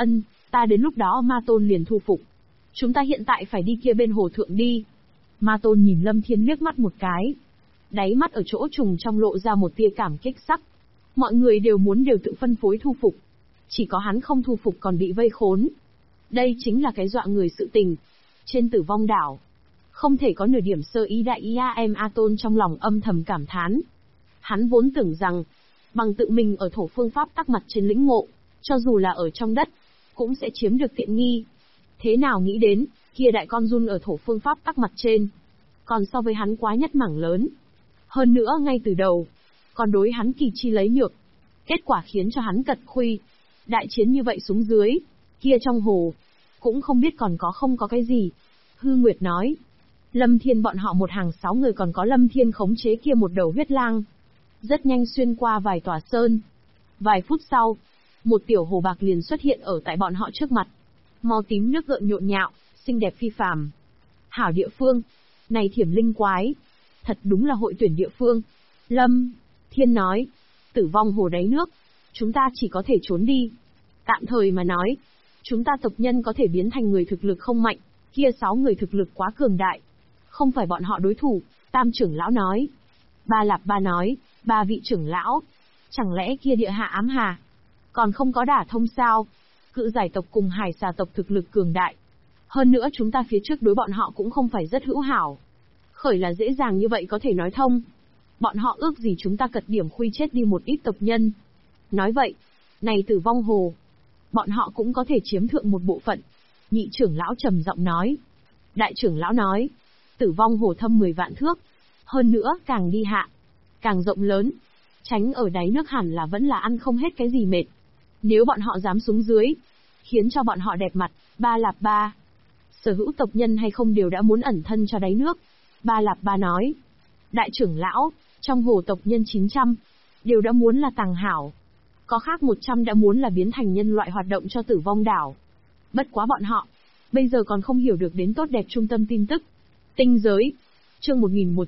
Ta đến lúc đó ma tôn liền thu phục. Chúng ta hiện tại phải đi kia bên hồ thượng đi. Ma tôn nhìn Lâm Thiên liếc mắt một cái, đáy mắt ở chỗ trùng trong lộ ra một tia cảm kích sắc. Mọi người đều tự phân phối thu phục, chỉ có hắn không thu phục còn bị vây khốn. Đây chính là cái dọa người sự tình. Trên Tử Vong đảo, không thể có nửa điểm sơ ý đại A Tôn trong lòng âm thầm cảm thán. Hắn vốn tưởng rằng, bằng tự mình ở thổ phương pháp tắc mặt trên lĩnh ngộ, cho dù là ở trong đất, cũng sẽ chiếm được tiện nghi. Thế nào nghĩ đến, kia đại con giun ở thổ phương pháp tắc mặt trên, còn so với hắn quá nhất mảng lớn. Hơn nữa ngay từ đầu, còn đối hắn kỳ chi lấy nhược. Kết quả khiến cho hắn cật khuy. Đại chiến như vậy xuống dưới, kia trong hồ, cũng không biết còn có không có cái gì. Hư Nguyệt nói, Lâm Thiên bọn họ một hàng 6 người còn có Lâm Thiên khống chế kia một đầu huyết lang. Rất nhanh xuyên qua vài tòa sơn. Vài phút sau, một tiểu hồ bạc liền xuất hiện ở tại bọn họ trước mặt. Màu tím nước gợn nhộn nhạo, xinh đẹp phi phàm. Hảo địa phương. Này Thiểm Linh quái. Thật đúng là hội tuyển địa phương. Lâm Thiên nói. Tử vong hồ đáy nước. Chúng ta chỉ có thể trốn đi. Tạm thời mà nói. Chúng ta tộc nhân có thể biến thành người thực lực không mạnh. Kia 6 người thực lực quá cường đại. Không phải bọn họ đối thủ. Tam trưởng lão nói. Ba Lạp Ba nói. 3 vị trưởng lão. Chẳng lẽ kia địa hạ ám hà còn không có đả thông sao? Cự giải tộc cùng hải xà tộc thực lực cường đại. Hơn nữa chúng ta phía trước đối bọn họ cũng không phải rất hữu hảo. Khởi là dễ dàng như vậy có thể nói thông. Bọn họ ước gì chúng ta cật điểm khuy chết đi một ít tộc nhân. Nói vậy, này Tử Vong Hồ, bọn họ cũng có thể chiếm thượng một bộ phận. Nhị trưởng lão trầm giọng nói. Đại trưởng lão nói, Tử Vong Hồ thâm 10 vạn thước. Hơn nữa, càng đi hạ, càng rộng lớn. Tránh ở đáy nước hẳn là vẫn là ăn không hết cái gì mệt. Nếu bọn họ dám xuống dưới, khiến cho bọn họ đẹp mặt. Ba Lạp Ba. Sở hữu tộc nhân hay không đều đã muốn ẩn thân cho đáy nước. Ba Lạp Ba nói. Đại trưởng lão, trong hồ tộc nhân 900, đều đã muốn là tàng hảo. Có khác 100 đã muốn là biến thành nhân loại hoạt động cho Tử Vong đảo. Bất quá bọn họ, bây giờ còn không hiểu được đến tốt đẹp trung tâm tin tức. Tinh giới. Chương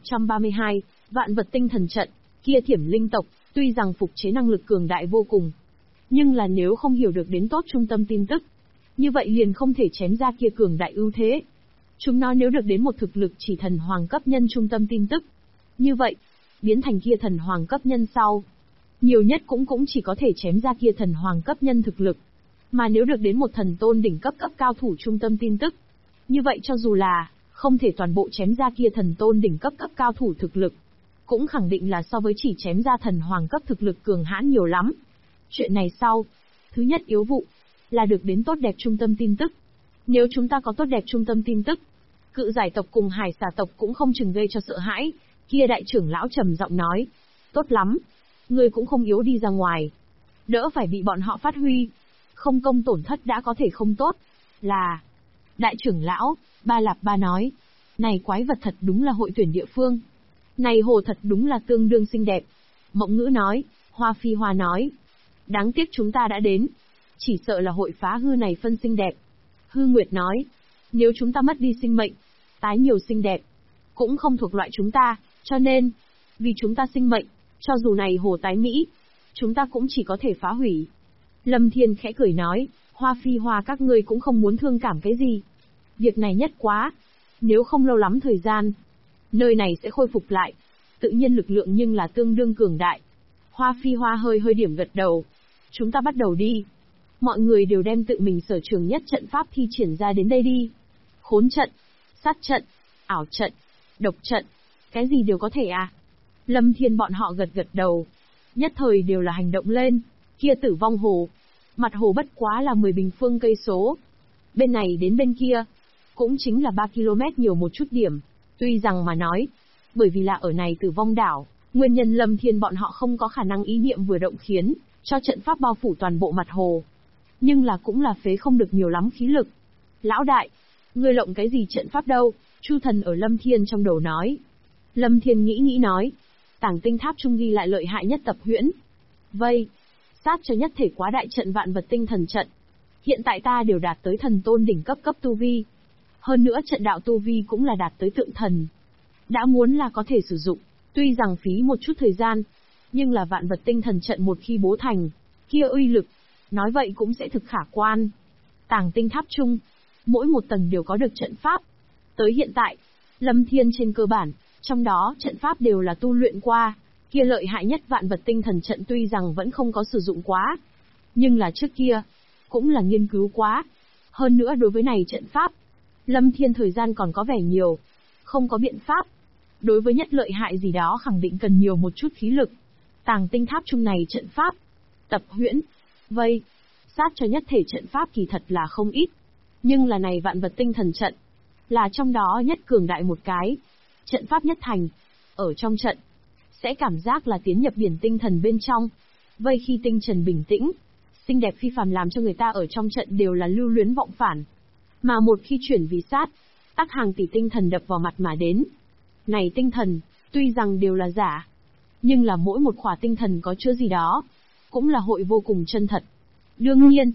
1132, Vạn vật tinh thần trận. Kia Thiểm Linh tộc, tuy rằng phục chế năng lực cường đại vô cùng, nhưng là nếu không hiểu được đến tốt trung tâm tin tức, như vậy liền không thể chém ra kia cường đại ưu thế. Chúng nó nếu được đến một thực lực chỉ thần hoàng cấp nhân trung tâm tin tức, như vậy, biến thành kia thần hoàng cấp nhân sau, nhiều nhất cũng chỉ có thể chém ra kia thần hoàng cấp nhân thực lực. Mà nếu được đến một thần tôn đỉnh cấp cao thủ trung tâm tin tức, như vậy cho dù là không thể toàn bộ chém ra kia thần tôn đỉnh cấp cao thủ thực lực, cũng khẳng định là so với chỉ chém ra thần hoàng cấp thực lực cường hãn nhiều lắm. Chuyện này sau, thứ nhất yếu vụ, là được đến tốt đẹp trung tâm tin tức. Nếu chúng ta có tốt đẹp trung tâm tin tức, cự giải tộc cùng hải xà tộc cũng không chừng gây cho sợ hãi. Kia đại trưởng lão trầm giọng nói. Tốt lắm, ngươi cũng không yếu đi ra ngoài. Đỡ phải bị bọn họ phát huy. Không công tổn thất đã có thể không tốt. Là, đại trưởng lão, Ba Lạp Ba nói. Này quái vật thật đúng là hội tuyển địa phương. Này hồ thật đúng là tương đương xinh đẹp. Mộng Ngữ nói, Hoa Phi Hoa nói. Đáng tiếc chúng ta đã đến. Chỉ sợ là hội phá hư này phân xinh đẹp. Hư Nguyệt nói, nếu chúng ta mất đi sinh mệnh, tái nhiều xinh đẹp, cũng không thuộc loại chúng ta, cho nên, vì chúng ta sinh mệnh, cho dù này hồ tái mỹ, chúng ta cũng chỉ có thể phá hủy. Lâm Thiên khẽ cười nói, Hoa Phi Hoa các ngươi cũng không muốn thương cảm cái gì. Việc này nhất quá, nếu không lâu lắm thời gian, nơi này sẽ khôi phục lại, tự nhiên lực lượng nhưng là tương đương cường đại. Hoa Phi Hoa hơi điểm gật đầu. Chúng ta bắt đầu đi. Mọi người đều đem tự mình sở trường nhất trận pháp thi triển ra đến đây đi. Khốn trận, sát trận, ảo trận, độc trận, cái gì đều có thể à? Lâm Thiên bọn họ gật đầu. Nhất thời đều là hành động lên. Kia Tử Vong hồ, mặt hồ bất quá là 10 bình phương cây số. Bên này đến bên kia, cũng chính là 3 km nhiều một chút điểm. Tuy rằng mà nói, bởi vì là ở này Tử Vong đảo, nguyên nhân Lâm Thiên bọn họ không có khả năng ý niệm vừa động khiến cho trận pháp bao phủ toàn bộ mặt hồ. Nhưng là cũng là phế không được nhiều lắm khí lực. Lão đại, ngươi lộng cái gì trận pháp đâu? Chu Thần ở Lâm Thiên trong đầu nói. Lâm Thiên nghĩ nói, Tảng Tinh Tháp trung ghi lại lợi hại nhất tập huyễn. Vây, sát cho nhất thể quá đại trận vạn vật tinh thần trận. Hiện tại ta đều đạt tới thần tôn đỉnh cấp tu vi. Hơn nữa trận đạo tu vi cũng là đạt tới tượng thần. Đã muốn là có thể sử dụng, tuy rằng phí một chút thời gian, nhưng là vạn vật tinh thần trận một khi bố thành, kia uy lực, nói vậy cũng sẽ thực khả quan. Tảng Tinh Tháp chung, mỗi một tầng đều có được trận pháp. Tới hiện tại, Lâm Thiên trên cơ bản, trong đó trận pháp đều là tu luyện qua, kia lợi hại nhất vạn vật tinh thần trận tuy rằng vẫn không có sử dụng quá, nhưng là trước kia, cũng là nghiên cứu quá. Hơn nữa đối với này trận pháp, Lâm Thiên thời gian còn có vẻ nhiều, không có biện pháp. Đối với nhất lợi hại gì đó khẳng định cần nhiều một chút khí lực. Tảng Tinh Tháp chung này trận pháp, tập huyễn, vây, sát cho nhất thể trận pháp kỳ thật là không ít. Nhưng là này vạn vật tinh thần trận, là trong đó nhất cường đại một cái. Trận pháp nhất thành, ở trong trận, sẽ cảm giác là tiến nhập biển tinh thần bên trong. Vây khi tinh trần bình tĩnh, xinh đẹp phi phàm làm cho người ta ở trong trận đều là lưu luyến vọng phản. Mà một khi chuyển vì sát, tắc hàng tỷ tinh thần đập vào mặt mà đến. Này tinh thần, tuy rằng đều là giả, nhưng là mỗi một khỏa tinh thần có chứa gì đó, cũng là hội vô cùng chân thật. Đương nhiên,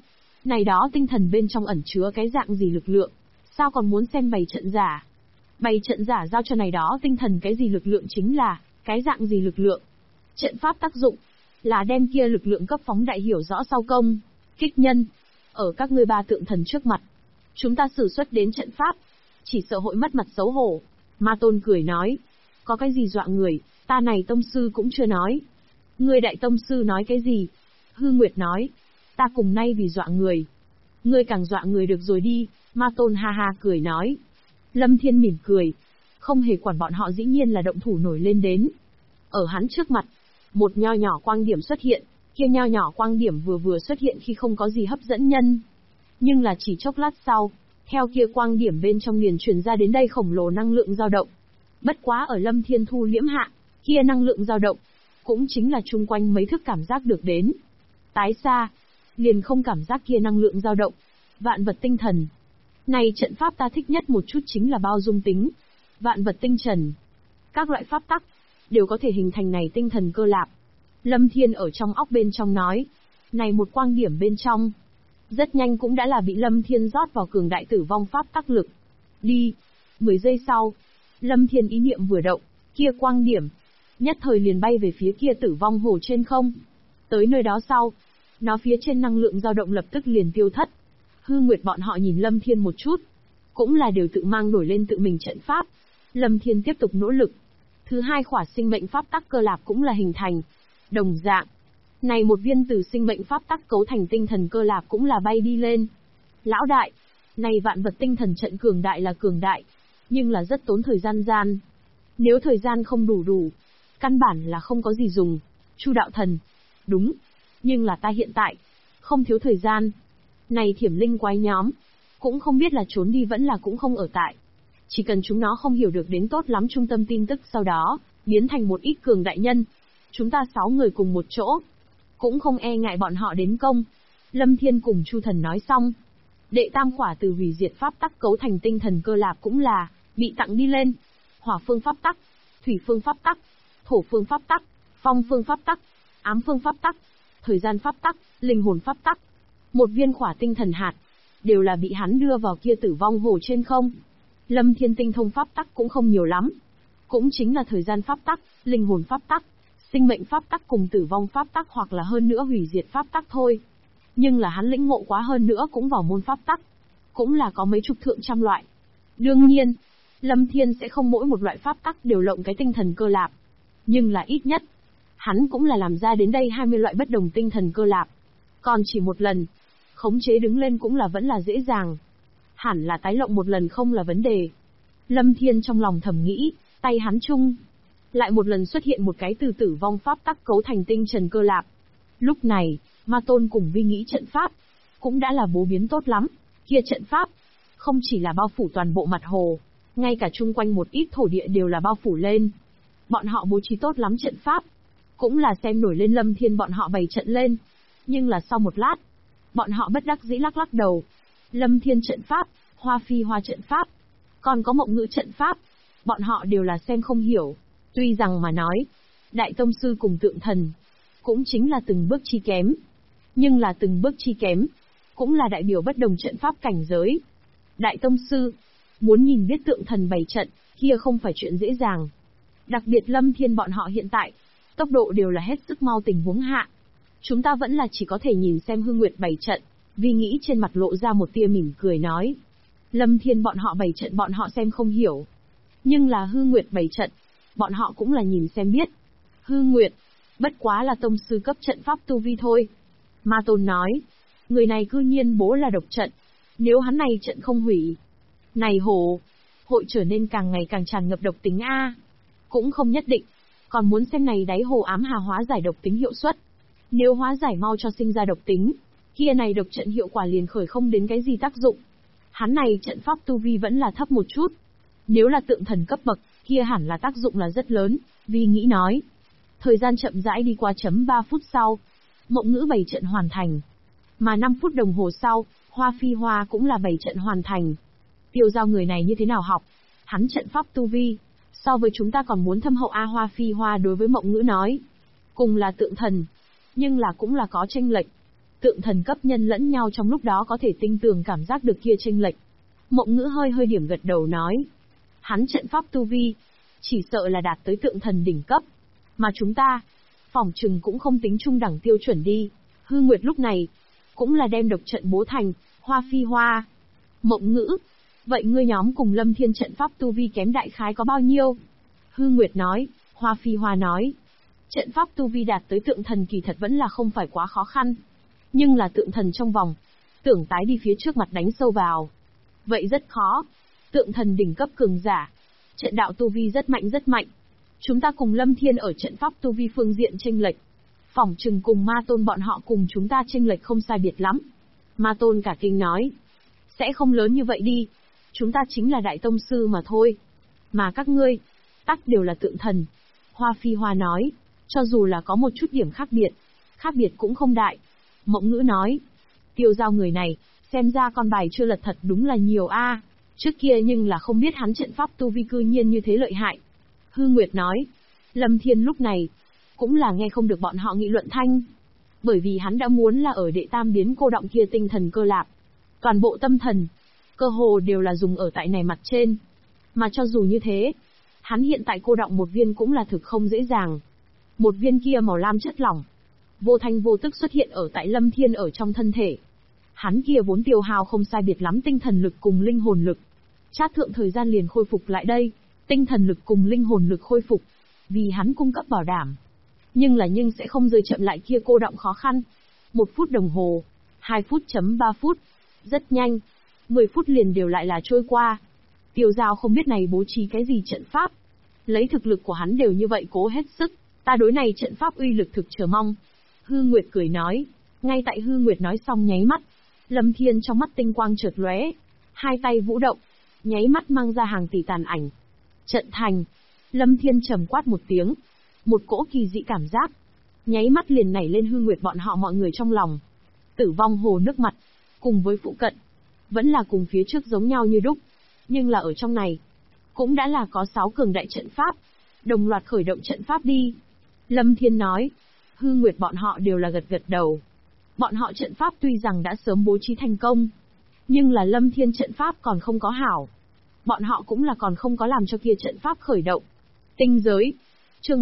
Này đó tinh thần bên trong ẩn chứa cái dạng gì lực lượng, sao còn muốn xem bày trận giả? Bày trận giả giao cho này đó tinh thần cái gì lực lượng chính là, cái dạng gì lực lượng? Trận pháp tác dụng, là đem kia lực lượng cấp phóng đại hiểu rõ sau công, kích nhân. Ở các ngươi ba tượng thần trước mặt, chúng ta sử xuất đến trận pháp, chỉ sợ hội mất mặt xấu hổ. Ma Tôn cười nói, có cái gì dọa người, ta này tông sư cũng chưa nói. Ngươi đại tông sư nói cái gì? Hư Nguyệt nói, ta cùng nay vì dọa người. Ngươi càng dọa người được rồi đi, Ma Tôn ha ha cười nói. Lâm Thiên mỉm cười, không hề quản bọn họ dĩ nhiên là động thủ nổi lên đến. Ở hắn trước mặt, một nho nhỏ quang điểm xuất hiện, kia nho nhỏ quang điểm vừa xuất hiện khi không có gì hấp dẫn nhân. Nhưng là chỉ chốc lát sau, theo kia quang điểm bên trong liền truyền ra đến đây khổng lồ năng lượng dao động. Bất quá ở Lâm Thiên thu liễm hạ, kia năng lượng dao động, cũng chính là chung quanh mấy thức cảm giác được đến. Tái xa, liền không cảm giác kia năng lượng dao động. Vạn vật tinh thần. Này trận pháp ta thích nhất một chút chính là bao dung tính. Vạn vật tinh trần. Các loại pháp tắc, đều có thể hình thành này tinh thần cơ lạp. Lâm Thiên ở trong óc bên trong nói. Này một quang điểm bên trong. Rất nhanh cũng đã là bị Lâm Thiên rót vào cường đại tử vong pháp tắc lực. Đi. 10 giây sau. Lâm Thiên ý niệm vừa động, kia quang điểm. Nhất thời liền bay về phía kia tử vong hồ trên không. Tới nơi đó sau. Nó phía trên năng lượng dao động lập tức liền tiêu thất. Hư Nguyệt bọn họ nhìn Lâm Thiên một chút. Cũng là đều tự mang nổi lên tự mình trận pháp. Lâm Thiên tiếp tục nỗ lực. Thứ hai khỏa sinh mệnh pháp tắc cơ lạp cũng là hình thành. Đồng dạng. Này một viên từ sinh mệnh pháp tắc cấu thành tinh thần cơ lạp cũng là bay đi lên. Lão đại. Này vạn vật tinh thần trận cường đại là cường đại. Nhưng là rất tốn thời gian. Nếu thời gian không đủ. Căn bản là không có gì dùng. Chu đạo thần. Đúng. Nhưng là ta hiện tại. Không thiếu thời gian. Này thiểm linh quái nhóm. Cũng không biết là trốn đi vẫn là cũng không ở tại. Chỉ cần chúng nó không hiểu được đến tốt lắm trung tâm tin tức sau đó, biến thành một ít cường đại nhân. Chúng ta 6 người cùng một chỗ. Cũng không e ngại bọn họ đến công. Lâm Thiên cùng Chu Thần nói xong. Đệ tam khỏa từ hủy diệt pháp tắc cấu thành tinh thần cơ lạp cũng là, bị tặng đi lên. Hỏa phương pháp tắc, thủy phương pháp tắc, thổ phương pháp tắc, phong phương pháp tắc, ám phương pháp tắc, thời gian pháp tắc, linh hồn pháp tắc. Một viên khỏa tinh thần hạt, đều là bị hắn đưa vào kia tử vong hồ trên không. Lâm Thiên tinh thông pháp tắc cũng không nhiều lắm. Cũng chính là thời gian pháp tắc, linh hồn pháp tắc, sinh mệnh pháp tắc cùng tử vong pháp tắc hoặc là hơn nữa hủy diệt pháp tắc thôi. Nhưng là hắn lĩnh ngộ quá hơn nữa cũng vào môn pháp tắc. Cũng là có mấy chục thượng trăm loại. Đương nhiên, Lâm Thiên sẽ không mỗi một loại pháp tắc đều lộng cái tinh thần cơ lạp. Nhưng là ít nhất, hắn cũng là làm ra đến đây 20 loại bất đồng tinh thần cơ lạp. Còn chỉ một lần, khống chế đứng lên cũng là vẫn là dễ dàng. Hẳn là tái lộng một lần không là vấn đề. Lâm Thiên trong lòng thầm nghĩ, tay hắn chung. Lại một lần xuất hiện một cái từ tử vong pháp tắc cấu thành tinh trần cơ lạp. Lúc này, Ma Tôn cùng Vi nghĩ trận pháp, cũng đã là bố biến tốt lắm. Kia trận pháp, không chỉ là bao phủ toàn bộ mặt hồ, ngay cả chung quanh một ít thổ địa đều là bao phủ lên. Bọn họ bố trí tốt lắm trận pháp, cũng là xem nổi lên Lâm Thiên bọn họ bày trận lên. Nhưng là sau một lát, bọn họ bất đắc dĩ lắc đầu. Lâm Thiên trận pháp, Hoa Phi Hoa trận pháp, còn có Mộng Ngữ trận pháp, bọn họ đều là xem không hiểu. Tuy rằng mà nói, Đại Tông Sư cùng Tượng Thần, cũng chính là từng bước chi kém. Nhưng là từng bước chi kém, cũng là đại biểu bất đồng trận pháp cảnh giới. Đại Tông Sư, muốn nhìn biết Tượng Thần bày trận, kia không phải chuyện dễ dàng. Đặc biệt Lâm Thiên bọn họ hiện tại, tốc độ đều là hết sức mau tình huống hạ. Chúng ta vẫn là chỉ có thể nhìn xem Hư Nguyệt bày trận, Vi nghĩ trên mặt lộ ra một tia mỉm cười nói. Lâm Thiên bọn họ bày trận bọn họ xem không hiểu. Nhưng là Hư Nguyệt bày trận, bọn họ cũng là nhìn xem biết. Hư Nguyệt, bất quá là tông sư cấp trận pháp tu vi thôi. Ma Tôn nói, người này cư nhiên bố là độc trận. Nếu hắn này trận không hủy, này hồ, hội trở nên càng ngày càng tràn ngập độc tính a. Cũng không nhất định, còn muốn xem này đáy hồ ám hà hóa giải độc tính hiệu suất. Nếu hóa giải mau cho sinh ra độc tính, kia này độc trận hiệu quả liền khởi không đến cái gì tác dụng. Hắn này trận pháp tu vi vẫn là thấp một chút. Nếu là Tượng Thần cấp bậc, kia hẳn là tác dụng là rất lớn, Vi nghĩ nói. Thời gian chậm rãi đi qua chấm 3 phút sau, Mộng Ngữ bày trận hoàn thành. Mà 5 phút đồng hồ sau, Hoa Phi Hoa cũng là bày trận hoàn thành. Tiêu Giao người này như thế nào học? Hắn trận pháp tu vi, so với chúng ta còn muốn thâm hậu a. Hoa Phi Hoa đối với Mộng Ngữ nói. Cùng là Tượng Thần, nhưng là cũng là có chênh lệch. Tượng thần cấp nhân lẫn nhau trong lúc đó có thể tinh tường cảm giác được kia chênh lệch. Mộng Ngữ hơi hơi điểm gật đầu nói. Hắn trận pháp tu vi, chỉ sợ là đạt tới tượng thần đỉnh cấp. Mà chúng ta, phỏng chừng cũng không tính trung đẳng tiêu chuẩn đi. Hư Nguyệt lúc này, cũng là đem độc trận bố thành, Hoa Phi Hoa. Mộng Ngữ, vậy ngươi nhóm cùng Lâm Thiên trận pháp tu vi kém đại khái có bao nhiêu? Hư Nguyệt nói, Hoa Phi Hoa nói. Trận pháp tu vi đạt tới tượng thần kỳ thật vẫn là không phải quá khó khăn. Nhưng là tượng thần trong vòng, tưởng tái đi phía trước mặt đánh sâu vào. Vậy rất khó. Tượng thần đỉnh cấp cường giả. Trận đạo tu vi rất mạnh rất mạnh. Chúng ta cùng Lâm Thiên ở trận pháp tu vi phương diện chênh lệch. Phỏng chừng cùng Ma Tôn bọn họ cùng chúng ta chênh lệch không sai biệt lắm. Ma Tôn cả kinh nói. Sẽ không lớn như vậy đi. Chúng ta chính là đại tông sư mà thôi. Mà các ngươi, tắc đều là tượng thần. Hoa Phi Hoa nói. Cho dù là có một chút điểm khác biệt cũng không đại. Mộng Ngữ nói. Tiêu Giao người này, xem ra con bài chưa lật thật đúng là nhiều a. Trước kia nhưng là không biết hắn trận pháp tu vi cư nhiên như thế lợi hại. Hư Nguyệt nói. Lâm Thiên lúc này, cũng là nghe không được bọn họ nghị luận thanh. Bởi vì hắn đã muốn là ở đệ tam biến cô động kia tinh thần cơ lạp. Toàn bộ tâm thần, cơ hồ đều là dùng ở tại này mặt trên. Mà cho dù như thế, hắn hiện tại cô động một viên cũng là thực không dễ dàng. Một viên kia màu lam chất lỏng, vô thanh vô tức xuất hiện ở tại Lâm Thiên ở trong thân thể. Hắn kia vốn tiêu hao không sai biệt lắm tinh thần lực cùng linh hồn lực. Chát thượng thời gian liền khôi phục lại đây, tinh thần lực cùng linh hồn lực khôi phục, vì hắn cung cấp bảo đảm. Nhưng sẽ không rơi chậm lại kia cô động khó khăn. 1 phút đồng hồ, 2 phút chấm 3 phút, rất nhanh, 10 phút liền đều lại là trôi qua. Tiêu Giao không biết này bố trí cái gì trận pháp. Lấy thực lực của hắn đều như vậy cố hết sức, ta đối này trận pháp uy lực thực chờ mong. Hư Nguyệt cười nói, ngay tại Hư Nguyệt nói xong nháy mắt, Lâm Thiên trong mắt tinh quang chợt lóe, hai tay vũ động, nháy mắt mang ra hàng tỷ tàn ảnh. Trận thành. Lâm Thiên trầm quát một tiếng, một cỗ kỳ dị cảm giác, nháy mắt liền nảy lên Hư Nguyệt bọn họ mọi người trong lòng. Tử vong hồ nước mặt, cùng với phụ cận, vẫn là cùng phía trước giống nhau như đúc, nhưng là ở trong này, cũng đã là có 6 cường đại trận pháp, đồng loạt khởi động trận pháp đi. Lâm Thiên nói. Hư Nguyệt bọn họ đều là gật gật đầu. Bọn họ trận pháp tuy rằng đã sớm bố trí thành công, nhưng là Lâm Thiên trận pháp còn không có hảo. Bọn họ cũng là còn không có làm cho kia trận pháp khởi động. Tinh giới. Chương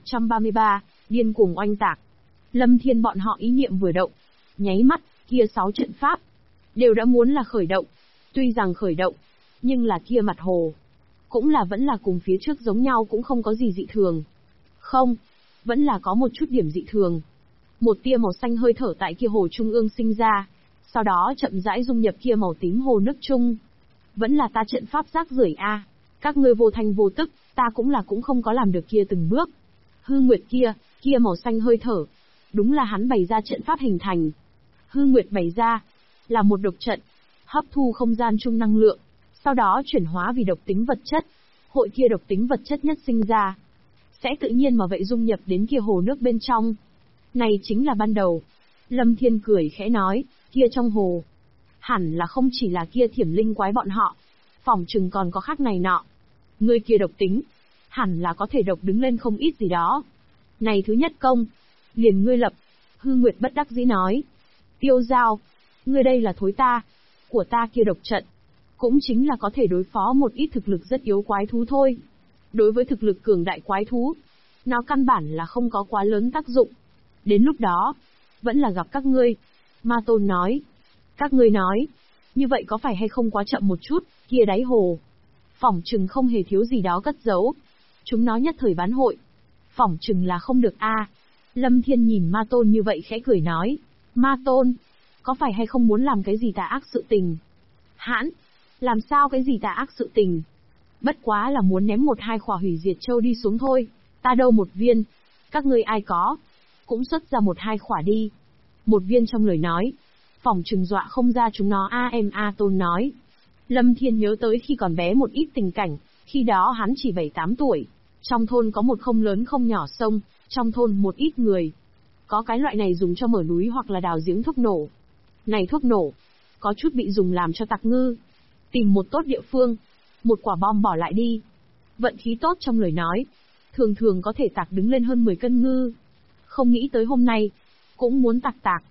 1133, điên cuồng oanh tạc. Lâm Thiên bọn họ ý niệm vừa động, nháy mắt, kia 6 trận pháp đều đã muốn là khởi động. Tuy rằng khởi động, nhưng là kia mặt hồ cũng là vẫn là cùng phía trước giống nhau, cũng không có gì dị thường. Không, vẫn là có một chút điểm dị thường. Một tia màu xanh hơi thở tại kia hồ trung ương sinh ra, sau đó chậm rãi dung nhập kia màu tím hồ nước chung. Vẫn là ta trận pháp rác rưởi a, các ngươi vô thanh vô tức, ta cũng không có làm được kia từng bước. Hư Nguyệt kia màu xanh hơi thở, đúng là hắn bày ra trận pháp hình thành. Hư Nguyệt bày ra là một độc trận, hấp thu không gian chung năng lượng, sau đó chuyển hóa vì độc tính vật chất. Hội kia độc tính vật chất nhất sinh ra, sẽ tự nhiên mà vậy dung nhập đến kia hồ nước bên trong. Này chính là ban đầu. Lâm Thiên cười khẽ nói, kia trong hồ, hẳn là không chỉ là kia thiểm linh quái bọn họ, phỏng chừng còn có khác này nọ. Ngươi kia độc tính, hẳn là có thể độc đứng lên không ít gì đó. Này thứ nhất công, liền ngươi lập. Hư Nguyệt bất đắc dĩ nói. Tiêu Giao, ngươi đây là thối ta, của ta kia độc trận, cũng chính là có thể đối phó một ít thực lực rất yếu quái thú thôi. Đối với thực lực cường đại quái thú, nó căn bản là không có quá lớn tác dụng. Đến lúc đó, vẫn là gặp các ngươi. Ma Tôn nói. Các ngươi nói, như vậy có phải hay không quá chậm một chút, kia đáy hồ, phỏng chừng không hề thiếu gì đó cất giấu. Chúng nó nhất thời bán hội, phỏng chừng là không được a. Lâm Thiên nhìn Ma Tôn như vậy khẽ cười nói. Ma Tôn, có phải hay không muốn làm cái gì tà ác sự tình? Hãn, làm sao cái gì tà ác sự tình? Bất quá là muốn ném 1-2 khỏa hủy diệt châu đi xuống thôi. Ta đâu một viên, các ngươi ai có, cũng xuất ra 1-2 khỏa đi. Một viên trong lời nói, phỏng chừng dọa không ra chúng nó A Tôn nói. Lâm Thiên nhớ tới khi còn bé một ít tình cảnh, khi đó hắn chỉ 7-8 tuổi. Trong thôn có một không lớn không nhỏ sông, trong thôn một ít người có cái loại này dùng cho mở núi hoặc là đào giếng thuốc nổ. Này thuốc nổ, có chút bị dùng làm cho tạc ngư. Tìm một tốt địa phương, một quả bom bỏ lại đi. Vận khí tốt trong lời nói, thường thường có thể tạc đứng lên hơn 10 cân ngư. Không nghĩ tới hôm nay, cũng muốn tạc.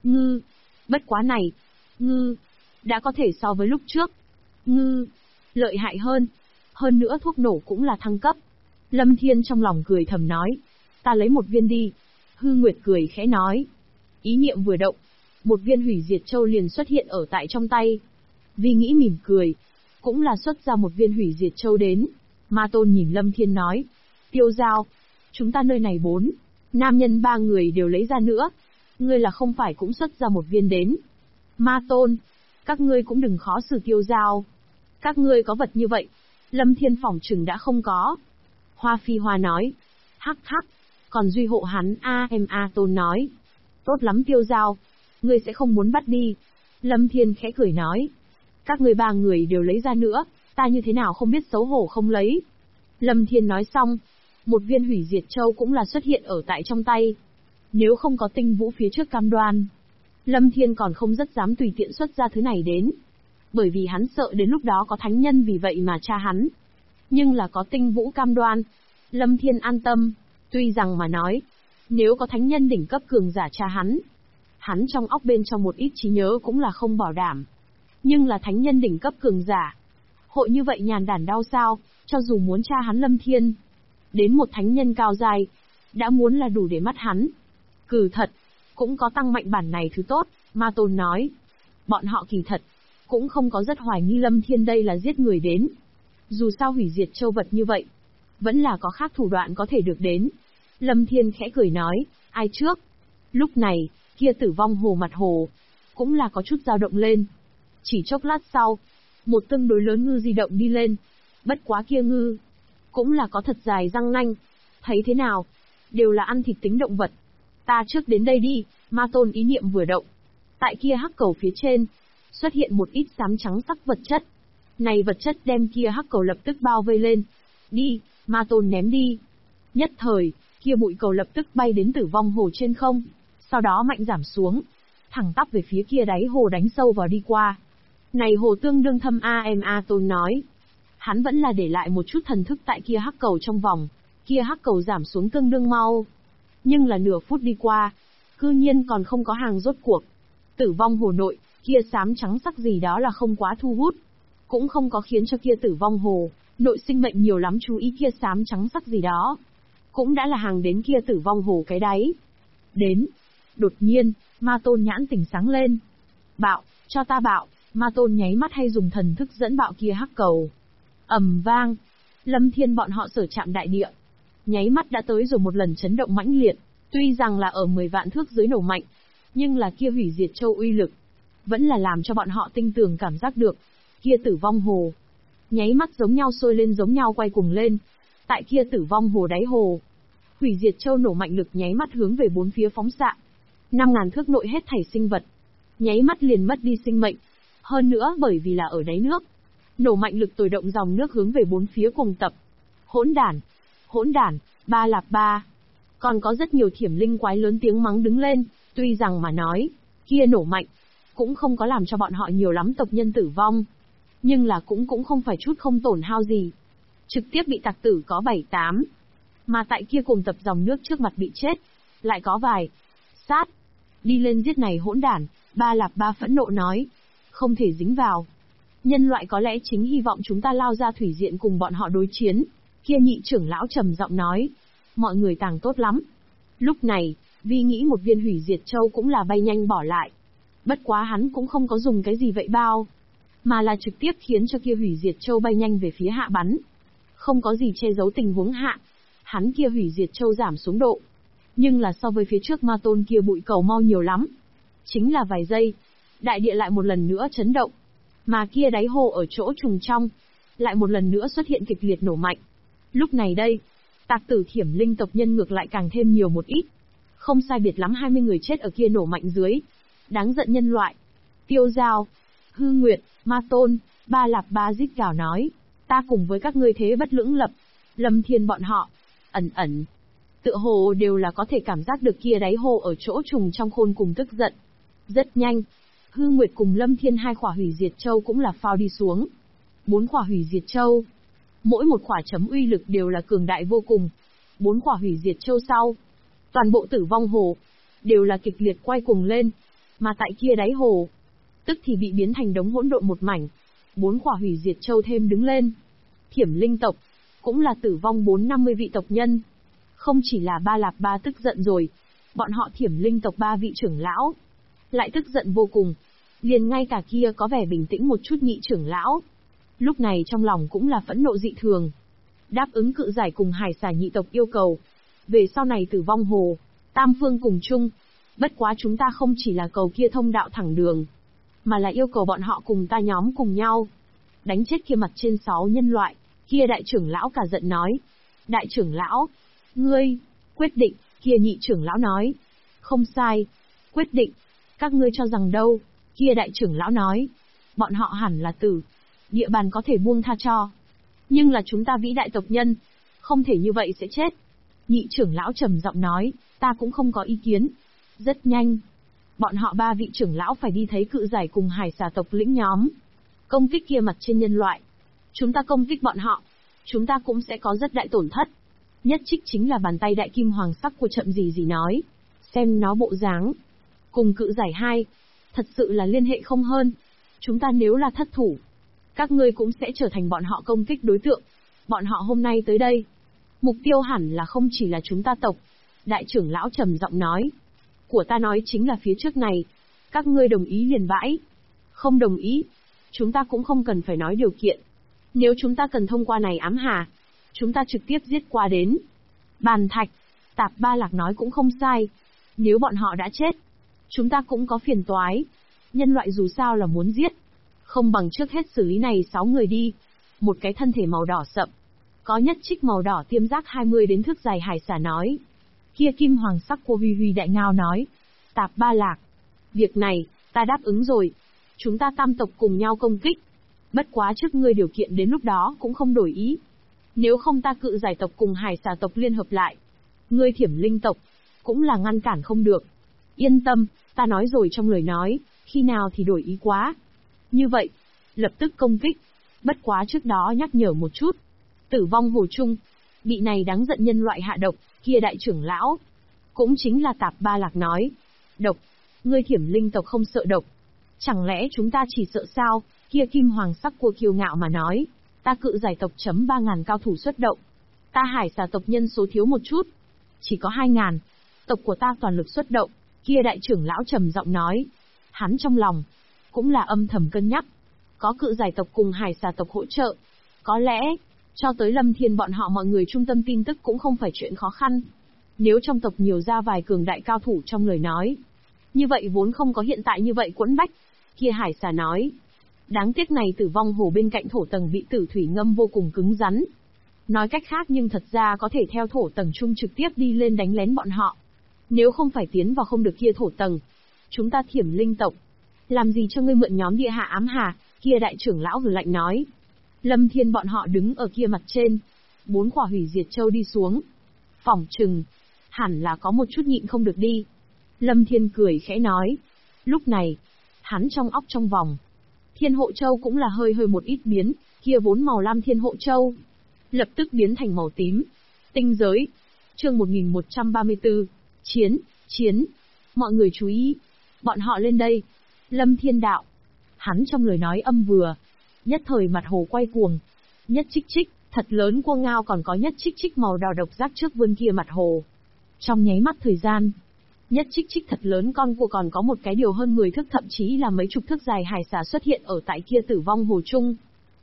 Ngư. Bất quá này. Ngư. Đã có thể so với lúc trước. Ngư. Lợi hại hơn. Hơn nữa thuốc nổ cũng là thăng cấp. Lâm Thiên trong lòng cười thầm nói. Ta lấy một viên đi. Hư Nguyệt cười khẽ nói. Ý niệm vừa động. Một viên hủy diệt châu liền xuất hiện ở tại trong tay. Vi nghĩ mỉm cười. Cũng là xuất ra một viên hủy diệt châu đến. Ma Tôn nhìn Lâm Thiên nói. Tiêu Giao. Chúng ta nơi này 4. Nam nhân 3 người đều lấy ra nữa. Ngươi là không phải cũng xuất ra một viên đến. Ma Tôn. Các ngươi cũng đừng khó xử Tiêu Giao. Các ngươi có vật như vậy. Lâm Thiên phỏng chừng đã không có. Hoa Phi Hoa nói. Hắc hắc. Còn Duy hộ hắn A Tôn nói. Tốt lắm Tiêu Giao. Ngươi sẽ không muốn bắt đi. Lâm Thiên khẽ cười nói. Các ngươi 3 người đều lấy ra nữa. Ta như thế nào không biết xấu hổ không lấy. Lâm Thiên nói xong. Một viên hủy diệt châu cũng là xuất hiện ở tại trong tay. Nếu không có tinh vũ phía trước cam đoan, Lâm Thiên còn không rất dám tùy tiện xuất ra thứ này đến. Bởi vì hắn sợ đến lúc đó có thánh nhân vì vậy mà tra hắn. Nhưng là có tinh vũ cam đoan. Lâm Thiên an tâm. Tuy rằng mà nói, nếu có thánh nhân đỉnh cấp cường giả tra hắn trong óc bên trong một ít trí nhớ cũng là không bảo đảm. Nhưng là thánh nhân đỉnh cấp cường giả. Hội như vậy nhàn đản đau sao, cho dù muốn tra hắn Lâm Thiên. Đến một thánh nhân cao dài, đã muốn là đủ để mắt hắn. Cử thật, cũng có tăng mạnh bản này thứ tốt, Ma Tôn nói. Bọn họ kỳ thật, cũng không có rất hoài nghi Lâm Thiên đây là giết người đến. Dù sao hủy diệt châu vật như vậy, vẫn là có khác thủ đoạn có thể được đến. Lâm Thiên khẽ cười nói, ai trước? Lúc này, kia Tử Vong Hồ mặt hồ, cũng là có chút dao động lên. Chỉ chốc lát sau, một tương đối lớn ngư di động đi lên. Bất quá kia ngư, cũng là có thật dài răng nanh. Thấy thế nào? Đều là ăn thịt tính động vật. Ta trước đến đây đi, Ma Tôn ý niệm vừa động. Tại kia hắc cầu phía trên, xuất hiện một ít xám trắng sắc vật chất. Này vật chất đem kia hắc cầu lập tức bao vây lên. Đi, Ma Tôn ném đi. Nhất thời, kia bụi cầu lập tức bay đến Tử Vong Hồ trên không. Sau đó mạnh giảm xuống. Thẳng tắp về phía kia đáy hồ đánh sâu vào đi qua. Này hồ tương đương thâm A Tôn nói. Hắn vẫn là để lại một chút thần thức tại kia hắc cầu trong vòng. Kia hắc cầu giảm xuống tương đương mau. Nhưng là nửa phút đi qua, cư nhiên còn không có hàng rốt cuộc. Tử Vong Hồ nội, kia xám trắng sắc gì đó là không quá thu hút. Cũng không có khiến cho kia Tử Vong Hồ, nội sinh mệnh nhiều lắm chú ý kia xám trắng sắc gì đó. Cũng đã là hàng đến kia Tử Vong Hồ cái đáy. Đến. Đột nhiên, Ma Tôn nhãn tỉnh sáng lên. Bạo, cho ta bạo. Ma Tôn nháy mắt hay dùng thần thức dẫn bạo kia hắc cầu. Ầm vang. Lâm Thiên bọn họ sở chạm đại địa. Nháy mắt đã tới rồi một lần chấn động mãnh liệt. Tuy rằng là ở 10 vạn thước dưới nổ mạnh, nhưng là kia hủy diệt châu uy lực, vẫn là làm cho bọn họ tinh tường cảm giác được. Kia Tử Vong Hồ, nháy mắt giống nhau sôi lên giống nhau quay cùng lên. Tại kia Tử Vong Hồ đáy hồ, hủy diệt châu nổ mạnh lực nháy mắt hướng về bốn phía phóng xạ. 5.000 thước nội hết thảy sinh vật, nháy mắt liền mất đi sinh mệnh. Hơn nữa bởi vì là ở đáy nước, nổ mạnh lực tồi động dòng nước hướng về bốn phía cùng tập. Hỗn đản, ba lạp ba. Còn có rất nhiều thiểm linh quái lớn tiếng mắng đứng lên, tuy rằng mà nói, kia nổ mạnh, cũng không có làm cho bọn họ nhiều lắm tộc nhân tử vong. Nhưng là cũng không phải chút không tổn hao gì. Trực tiếp bị tặc tử có 7-8. Mà tại kia cùng tập dòng nước trước mặt bị chết, lại có vài. Sát. Đi lên giết này hỗn đản, ba lạp ba phẫn nộ nói. Không thể dính vào. Nhân loại có lẽ chính hy vọng chúng ta lao ra thủy diện cùng bọn họ đối chiến. Kia nhị trưởng lão trầm giọng nói. Mọi người tàng tốt lắm. Lúc này, Vi nghĩ một viên hủy diệt châu cũng là bay nhanh bỏ lại. Bất quá hắn cũng không có dùng cái gì vậy bao, mà là trực tiếp khiến cho kia hủy diệt châu bay nhanh về phía hạ bắn. Không có gì che giấu tình huống hạ. Hắn kia hủy diệt châu giảm xuống độ. Nhưng là so với phía trước Ma Tôn kia bụi cầu mau nhiều lắm. Chính là vài giây, đại địa lại một lần nữa chấn động. Mà kia đáy hồ ở chỗ trùng trong, lại một lần nữa xuất hiện kịch liệt nổ mạnh. Lúc này đây, tạc tử thiểm linh tộc nhân ngược lại càng thêm nhiều một ít. Không sai biệt lắm 20 người chết ở kia nổ mạnh dưới. Đáng giận nhân loại. Tiêu Giao, Hư Nguyệt, Ma Tôn, Ba Lạp Ba rít gào nói. Ta cùng với các ngươi thế bất lưỡng lập. Lâm Thiên bọn họ, ẩn. Tựa hồ đều là có thể cảm giác được kia đáy hồ ở chỗ trùng trong khôn cùng tức giận. Rất nhanh, Hư Nguyệt cùng Lâm Thiên 2 khỏa hủy diệt châu cũng là phao đi xuống. 4 khỏa hủy diệt châu. Mỗi một khỏa chấm uy lực đều là cường đại vô cùng. 4 khỏa hủy diệt châu sau. Toàn bộ Tử Vong Hồ, đều là kịch liệt quay cùng lên. Mà tại kia đáy hồ, tức thì bị biến thành đống hỗn độn một mảnh. 4 quả hủy diệt châu thêm đứng lên. Thiểm linh tộc, cũng là tử vong 450 vị tộc nhân. Không chỉ là Ba Lạp Ba tức giận rồi, bọn họ Thiểm linh tộc 3 vị trưởng lão lại tức giận vô cùng. Liền ngay cả kia có vẻ bình tĩnh một chút nhị trưởng lão, lúc này trong lòng cũng là phẫn nộ dị thường. Đáp ứng cự giải cùng hải xà nhị tộc yêu cầu. Về sau này tử vong hồ, tam phương cùng chung. Bất quá chúng ta không chỉ là cầu kia thông đạo thẳng đường, mà là yêu cầu bọn họ cùng ta nhóm cùng nhau đánh chết kia mặt trên 6 nhân loại. Kia đại trưởng lão cả giận nói. Đại trưởng lão, ngươi, quyết định, kia nhị trưởng lão nói. Không sai, quyết định, các ngươi cho rằng đâu? Kia đại trưởng lão nói. Bọn họ hẳn là tử, địa bàn có thể buông tha cho. Nhưng là chúng ta vĩ đại tộc nhân, không thể như vậy sẽ chết. Nhị trưởng lão trầm giọng nói, ta cũng không có ý kiến. Rất nhanh, bọn họ 3 vị trưởng lão phải đi thấy cự giải cùng hải xà tộc lĩnh nhóm công kích kia mặt trên nhân loại. Chúng ta công kích bọn họ, chúng ta cũng sẽ có rất đại tổn thất. Nhất trích chính là bàn tay đại kim hoàng sắc của Chậm Gì Gì nói. Xem nó bộ dáng, cùng cự giải 2, thật sự là liên hệ không hơn. Chúng ta nếu là thất thủ, các ngươi cũng sẽ trở thành bọn họ công kích đối tượng. Bọn họ hôm nay tới đây, mục tiêu hẳn là không chỉ là chúng ta tộc. Đại trưởng lão trầm giọng nói. Của ta nói chính là phía trước này. Các ngươi đồng ý liền bãi. Không đồng ý, chúng ta cũng không cần phải nói điều kiện. Nếu chúng ta cần thông qua này ám hà, chúng ta trực tiếp giết qua đến. Bàn Thạch, Tạp Ba Lạc nói cũng không sai. Nếu bọn họ đã chết, chúng ta cũng có phiền toái. Nhân loại dù sao là muốn giết, không bằng trước hết xử lý này 6 người đi. Một cái thân thể màu đỏ sậm, có nhất trích màu đỏ tiêm giác 20 đến thước dài hải xà nói. Kia kim hoàng sắc của Huy Huy đại ngao nói. Tạp Ba Lạc, việc này, ta đáp ứng rồi. Chúng ta tam tộc cùng nhau công kích. Bất quá trước ngươi điều kiện đến lúc đó cũng không đổi ý. Nếu không ta cự giải tộc cùng hải xà tộc liên hợp lại. Ngươi Thiểm linh tộc, cũng là ngăn cản không được. Yên tâm, ta nói rồi trong lời nói, khi nào thì đổi ý quá. Như vậy, lập tức công kích. Bất quá trước đó nhắc nhở một chút. Tử vong hồ chung, bị này đáng giận nhân loại hạ độc, kia đại trưởng lão. Cũng chính là Tạp Ba Lạc nói. Độc, ngươi Thiểm linh tộc không sợ độc. Chẳng lẽ chúng ta chỉ sợ sao? Kia kim hoàng sắc của kiêu ngạo mà nói. Ta cự giải tộc chấm 3.000 cao thủ xuất động. Ta hải xà tộc nhân số thiếu một chút, chỉ có 2.000. Tộc của ta toàn lực xuất động. Kia đại trưởng lão trầm giọng nói. Hắn trong lòng cũng là âm thầm cân nhắc. Có cự giải tộc cùng hải xà tộc hỗ trợ, có lẽ cho tới Lâm Thiên bọn họ mọi người trung tâm tin tức cũng không phải chuyện khó khăn. Nếu trong tộc nhiều ra vài cường đại cao thủ trong lời nói, như vậy vốn không có hiện tại như vậy quẫn bách. Kia hải xà nói. Đáng tiếc này tử vong hồ bên cạnh thổ tầng bị tử thủy ngâm vô cùng cứng rắn. Nói cách khác nhưng thật ra có thể theo thổ tầng chung trực tiếp đi lên đánh lén bọn họ. Nếu không phải tiến vào không được kia thổ tầng, chúng ta Thiểm linh tộc, làm gì cho ngươi mượn nhóm địa hạ ám hà? Kia đại trưởng lão hừ lạnh nói. Lâm Thiên bọn họ đứng ở kia mặt trên, 4 quả hủy diệt châu đi xuống. Phỏng chừng, hẳn là có một chút nhịn không được đi. Lâm Thiên cười khẽ nói. Lúc này, hắn trong óc trong vòng, Thiên hộ châu cũng là hơi một ít biến, kia vốn màu lam Thiên hộ châu lập tức biến thành màu tím. Tinh giới, chương 1134, chiến. Mọi người chú ý, bọn họ lên đây. Lâm Thiên đạo. Hắn trong lời nói âm vừa, nhất thời mặt hồ quay cuồng. Nhất trích, thật lớn cua ngao còn có nhất trích màu đỏ độc giác trước vươn kia mặt hồ. Trong nháy mắt thời gian, nhất trích thật lớn con cua còn có một cái điều hơn 10 thước thậm chí là mấy chục thước dài hải xà xuất hiện ở tại kia tử vong hồ chung.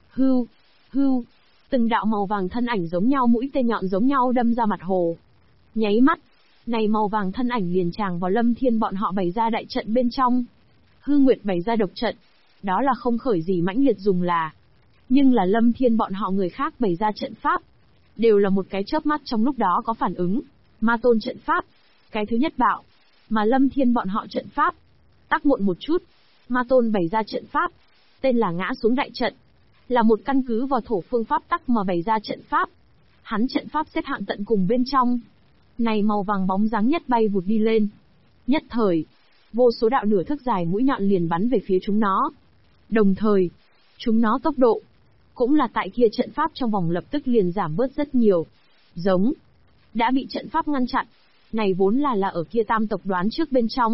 Hưu, từng đạo màu vàng thân ảnh giống nhau, mũi tên nhọn giống nhau đâm ra mặt hồ. Nháy mắt, này màu vàng thân ảnh liền tràng vào Lâm Thiên bọn họ bày ra đại trận bên trong. Hư Nguyệt bày ra độc trận, đó là không khởi gì mãnh liệt dùng là. Nhưng là Lâm Thiên bọn họ người khác bày ra trận pháp, đều là một cái chớp mắt trong lúc đó có phản ứng. Ma Tôn trận pháp, cái thứ nhất bạo, mà Lâm Thiên bọn họ trận pháp tắc muộn một chút. Ma Tôn bày ra trận pháp, tên là ngã xuống đại trận, là một căn cứ vào thổ phương pháp tắc mà bày ra trận pháp. Hắn trận pháp xếp hạng tận cùng bên trong. Này màu vàng bóng dáng nhất bay vụt đi lên. Nhất thời, vô số đạo nửa thước dài mũi nhọn liền bắn về phía chúng nó. Đồng thời, chúng nó tốc độ cũng là tại kia trận pháp trong vòng lập tức liền giảm bớt rất nhiều. Giống đã bị trận pháp ngăn chặn. Này vốn là ở kia tam tộc đoán trước bên trong.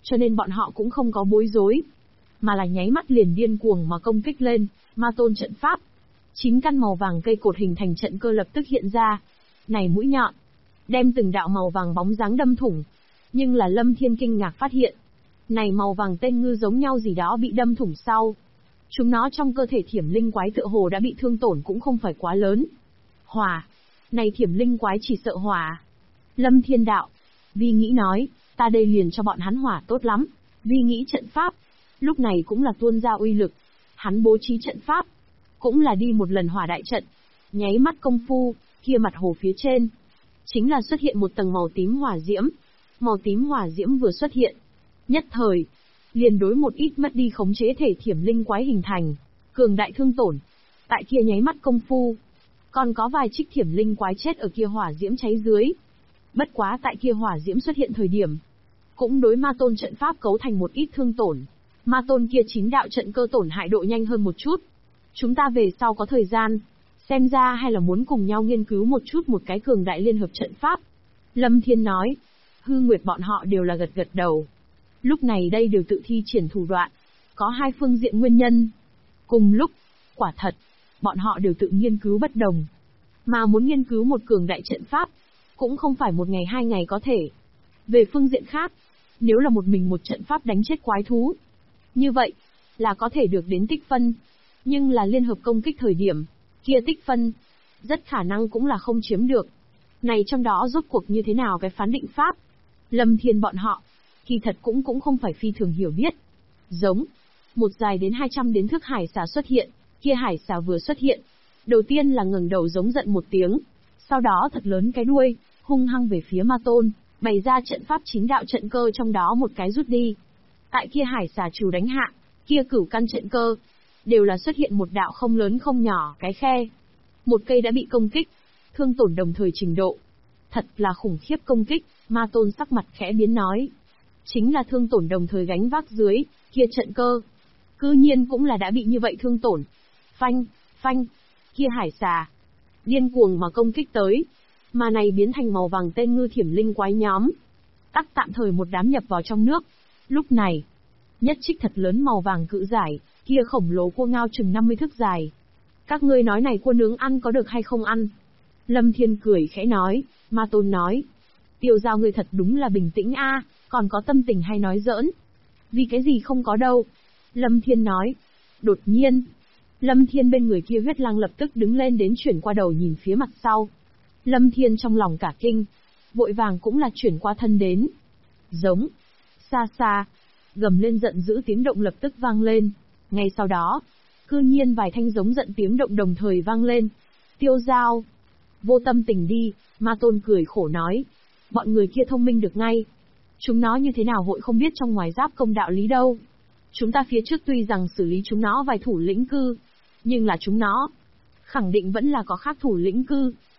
cho nên bọn họ cũng không có bối rối, mà là nháy mắt liền điên cuồng mà công kích lên, ma tôn trận pháp. 9 căn màu vàng cây cột hình thành trận cơ lập tức hiện ra. Này mũi nhọn, đem từng đạo màu vàng bóng dáng đâm thủng. Nhưng là Lâm Thiên kinh ngạc phát hiện, này màu vàng tên ngư giống nhau gì đó bị đâm thủng sau. Chúng nó trong cơ thể thiểm linh quái tựa hồ đã bị thương tổn cũng không phải quá lớn. Hỏa, này thiểm linh quái chỉ sợ hỏa. Lâm Thiên đạo, Vi nghĩ nói, ta đây liền cho bọn hắn hỏa tốt lắm. Vi nghĩ trận pháp, lúc này cũng là tuôn ra uy lực. Hắn bố trí trận pháp, cũng là đi một lần hỏa đại trận. Nháy mắt công phu, kia mặt hồ phía trên, chính là xuất hiện một tầng màu tím hỏa diễm. Màu tím hỏa diễm vừa xuất hiện, nhất thời, liền đối một ít mất đi khống chế thể thiểm linh quái hình thành, cường đại thương tổn. Tại kia nháy mắt công phu, còn có vài trích thiểm linh quái chết ở kia hỏa diễm cháy dưới. Bất quá tại kia hỏa diễm xuất hiện thời điểm, cũng đối ma tôn trận pháp cấu thành một ít thương tổn. Ma tôn kia chính đạo trận cơ tổn hại độ nhanh hơn một chút. Chúng ta về sau có thời gian, xem ra hay là muốn cùng nhau nghiên cứu một chút một cái cường đại liên hợp trận pháp. Lâm Thiên nói, Hư Nguyệt bọn họ đều là gật gật đầu. Lúc này đây đều tự thi triển thủ đoạn, có hai phương diện nguyên nhân. Cùng lúc, quả thật, bọn họ đều tự nghiên cứu bất đồng. Mà muốn nghiên cứu một cường đại trận pháp, cũng không phải một ngày 2 ngày có thể. Về phương diện khác, nếu là một mình một trận pháp đánh chết quái thú, như vậy, là có thể được đến tích phân. Nhưng là liên hợp công kích thời điểm, kia tích phân, rất khả năng cũng là không chiếm được. Này trong đó rốt cuộc như thế nào cái phán định pháp? Lâm Thiên bọn họ, kỳ thật cũng không phải phi thường hiểu biết. Giống, một dài đến 200 đến thước hải xà xuất hiện, kia hải xà vừa xuất hiện. Đầu tiên là ngẩng đầu giống giận một tiếng, sau đó thật lớn cái đuôi, hung hăng về phía ma tôn, bày ra trận pháp chính đạo trận cơ trong đó một cái rút đi. Tại kia hải xà trù đánh hạ, kia cửu căn trận cơ, đều là xuất hiện một đạo không lớn không nhỏ cái khe. Một cây đã bị công kích, thương tổn đồng thời trình độ. Thật là khủng khiếp công kích, ma tôn sắc mặt khẽ biến nói. Chính là thương tổn đồng thời gánh vác dưới, kia trận cơ. Cư nhiên cũng là đã bị như vậy thương tổn. Phanh, phanh, kia hải xà. Điên cuồng mà công kích tới. Mà này biến thành màu vàng tên ngư thiểm linh quái nhóm. Tắc tạm thời một đám nhập vào trong nước. Lúc này, nhất trích thật lớn màu vàng cự giải, kia khổng lồ cua ngao chừng 50 thước dài. Các ngươi nói này cua nướng ăn có được hay không ăn? Lâm Thiên cười khẽ nói, ma tôn nói. Tiêu giao ngươi thật đúng là bình tĩnh a, còn có tâm tình hay nói giỡn? Vì cái gì không có đâu? Lâm Thiên nói. Đột nhiên, Lâm Thiên bên người kia huyết lang lập tức đứng lên đến chuyển qua đầu nhìn phía mặt sau. Lâm Thiên trong lòng cả kinh, vội vàng cũng là chuyển qua thân đến. Giống, xa xa, gầm lên giận dữ tiếng động lập tức vang lên. Ngay sau đó, cư nhiên vài thanh giống giận tiếng động đồng thời vang lên. Tiêu giao, vô tâm tình đi, ma tôn cười khổ nói. Bọn người kia thông minh được ngay. Chúng nó như thế nào hội không biết trong ngoài giáp công đạo lý đâu. Chúng ta phía trước tuy rằng xử lý chúng nó vài thủ lĩnh cư, nhưng là chúng nó khẳng định vẫn là có khác thủ lĩnh cư.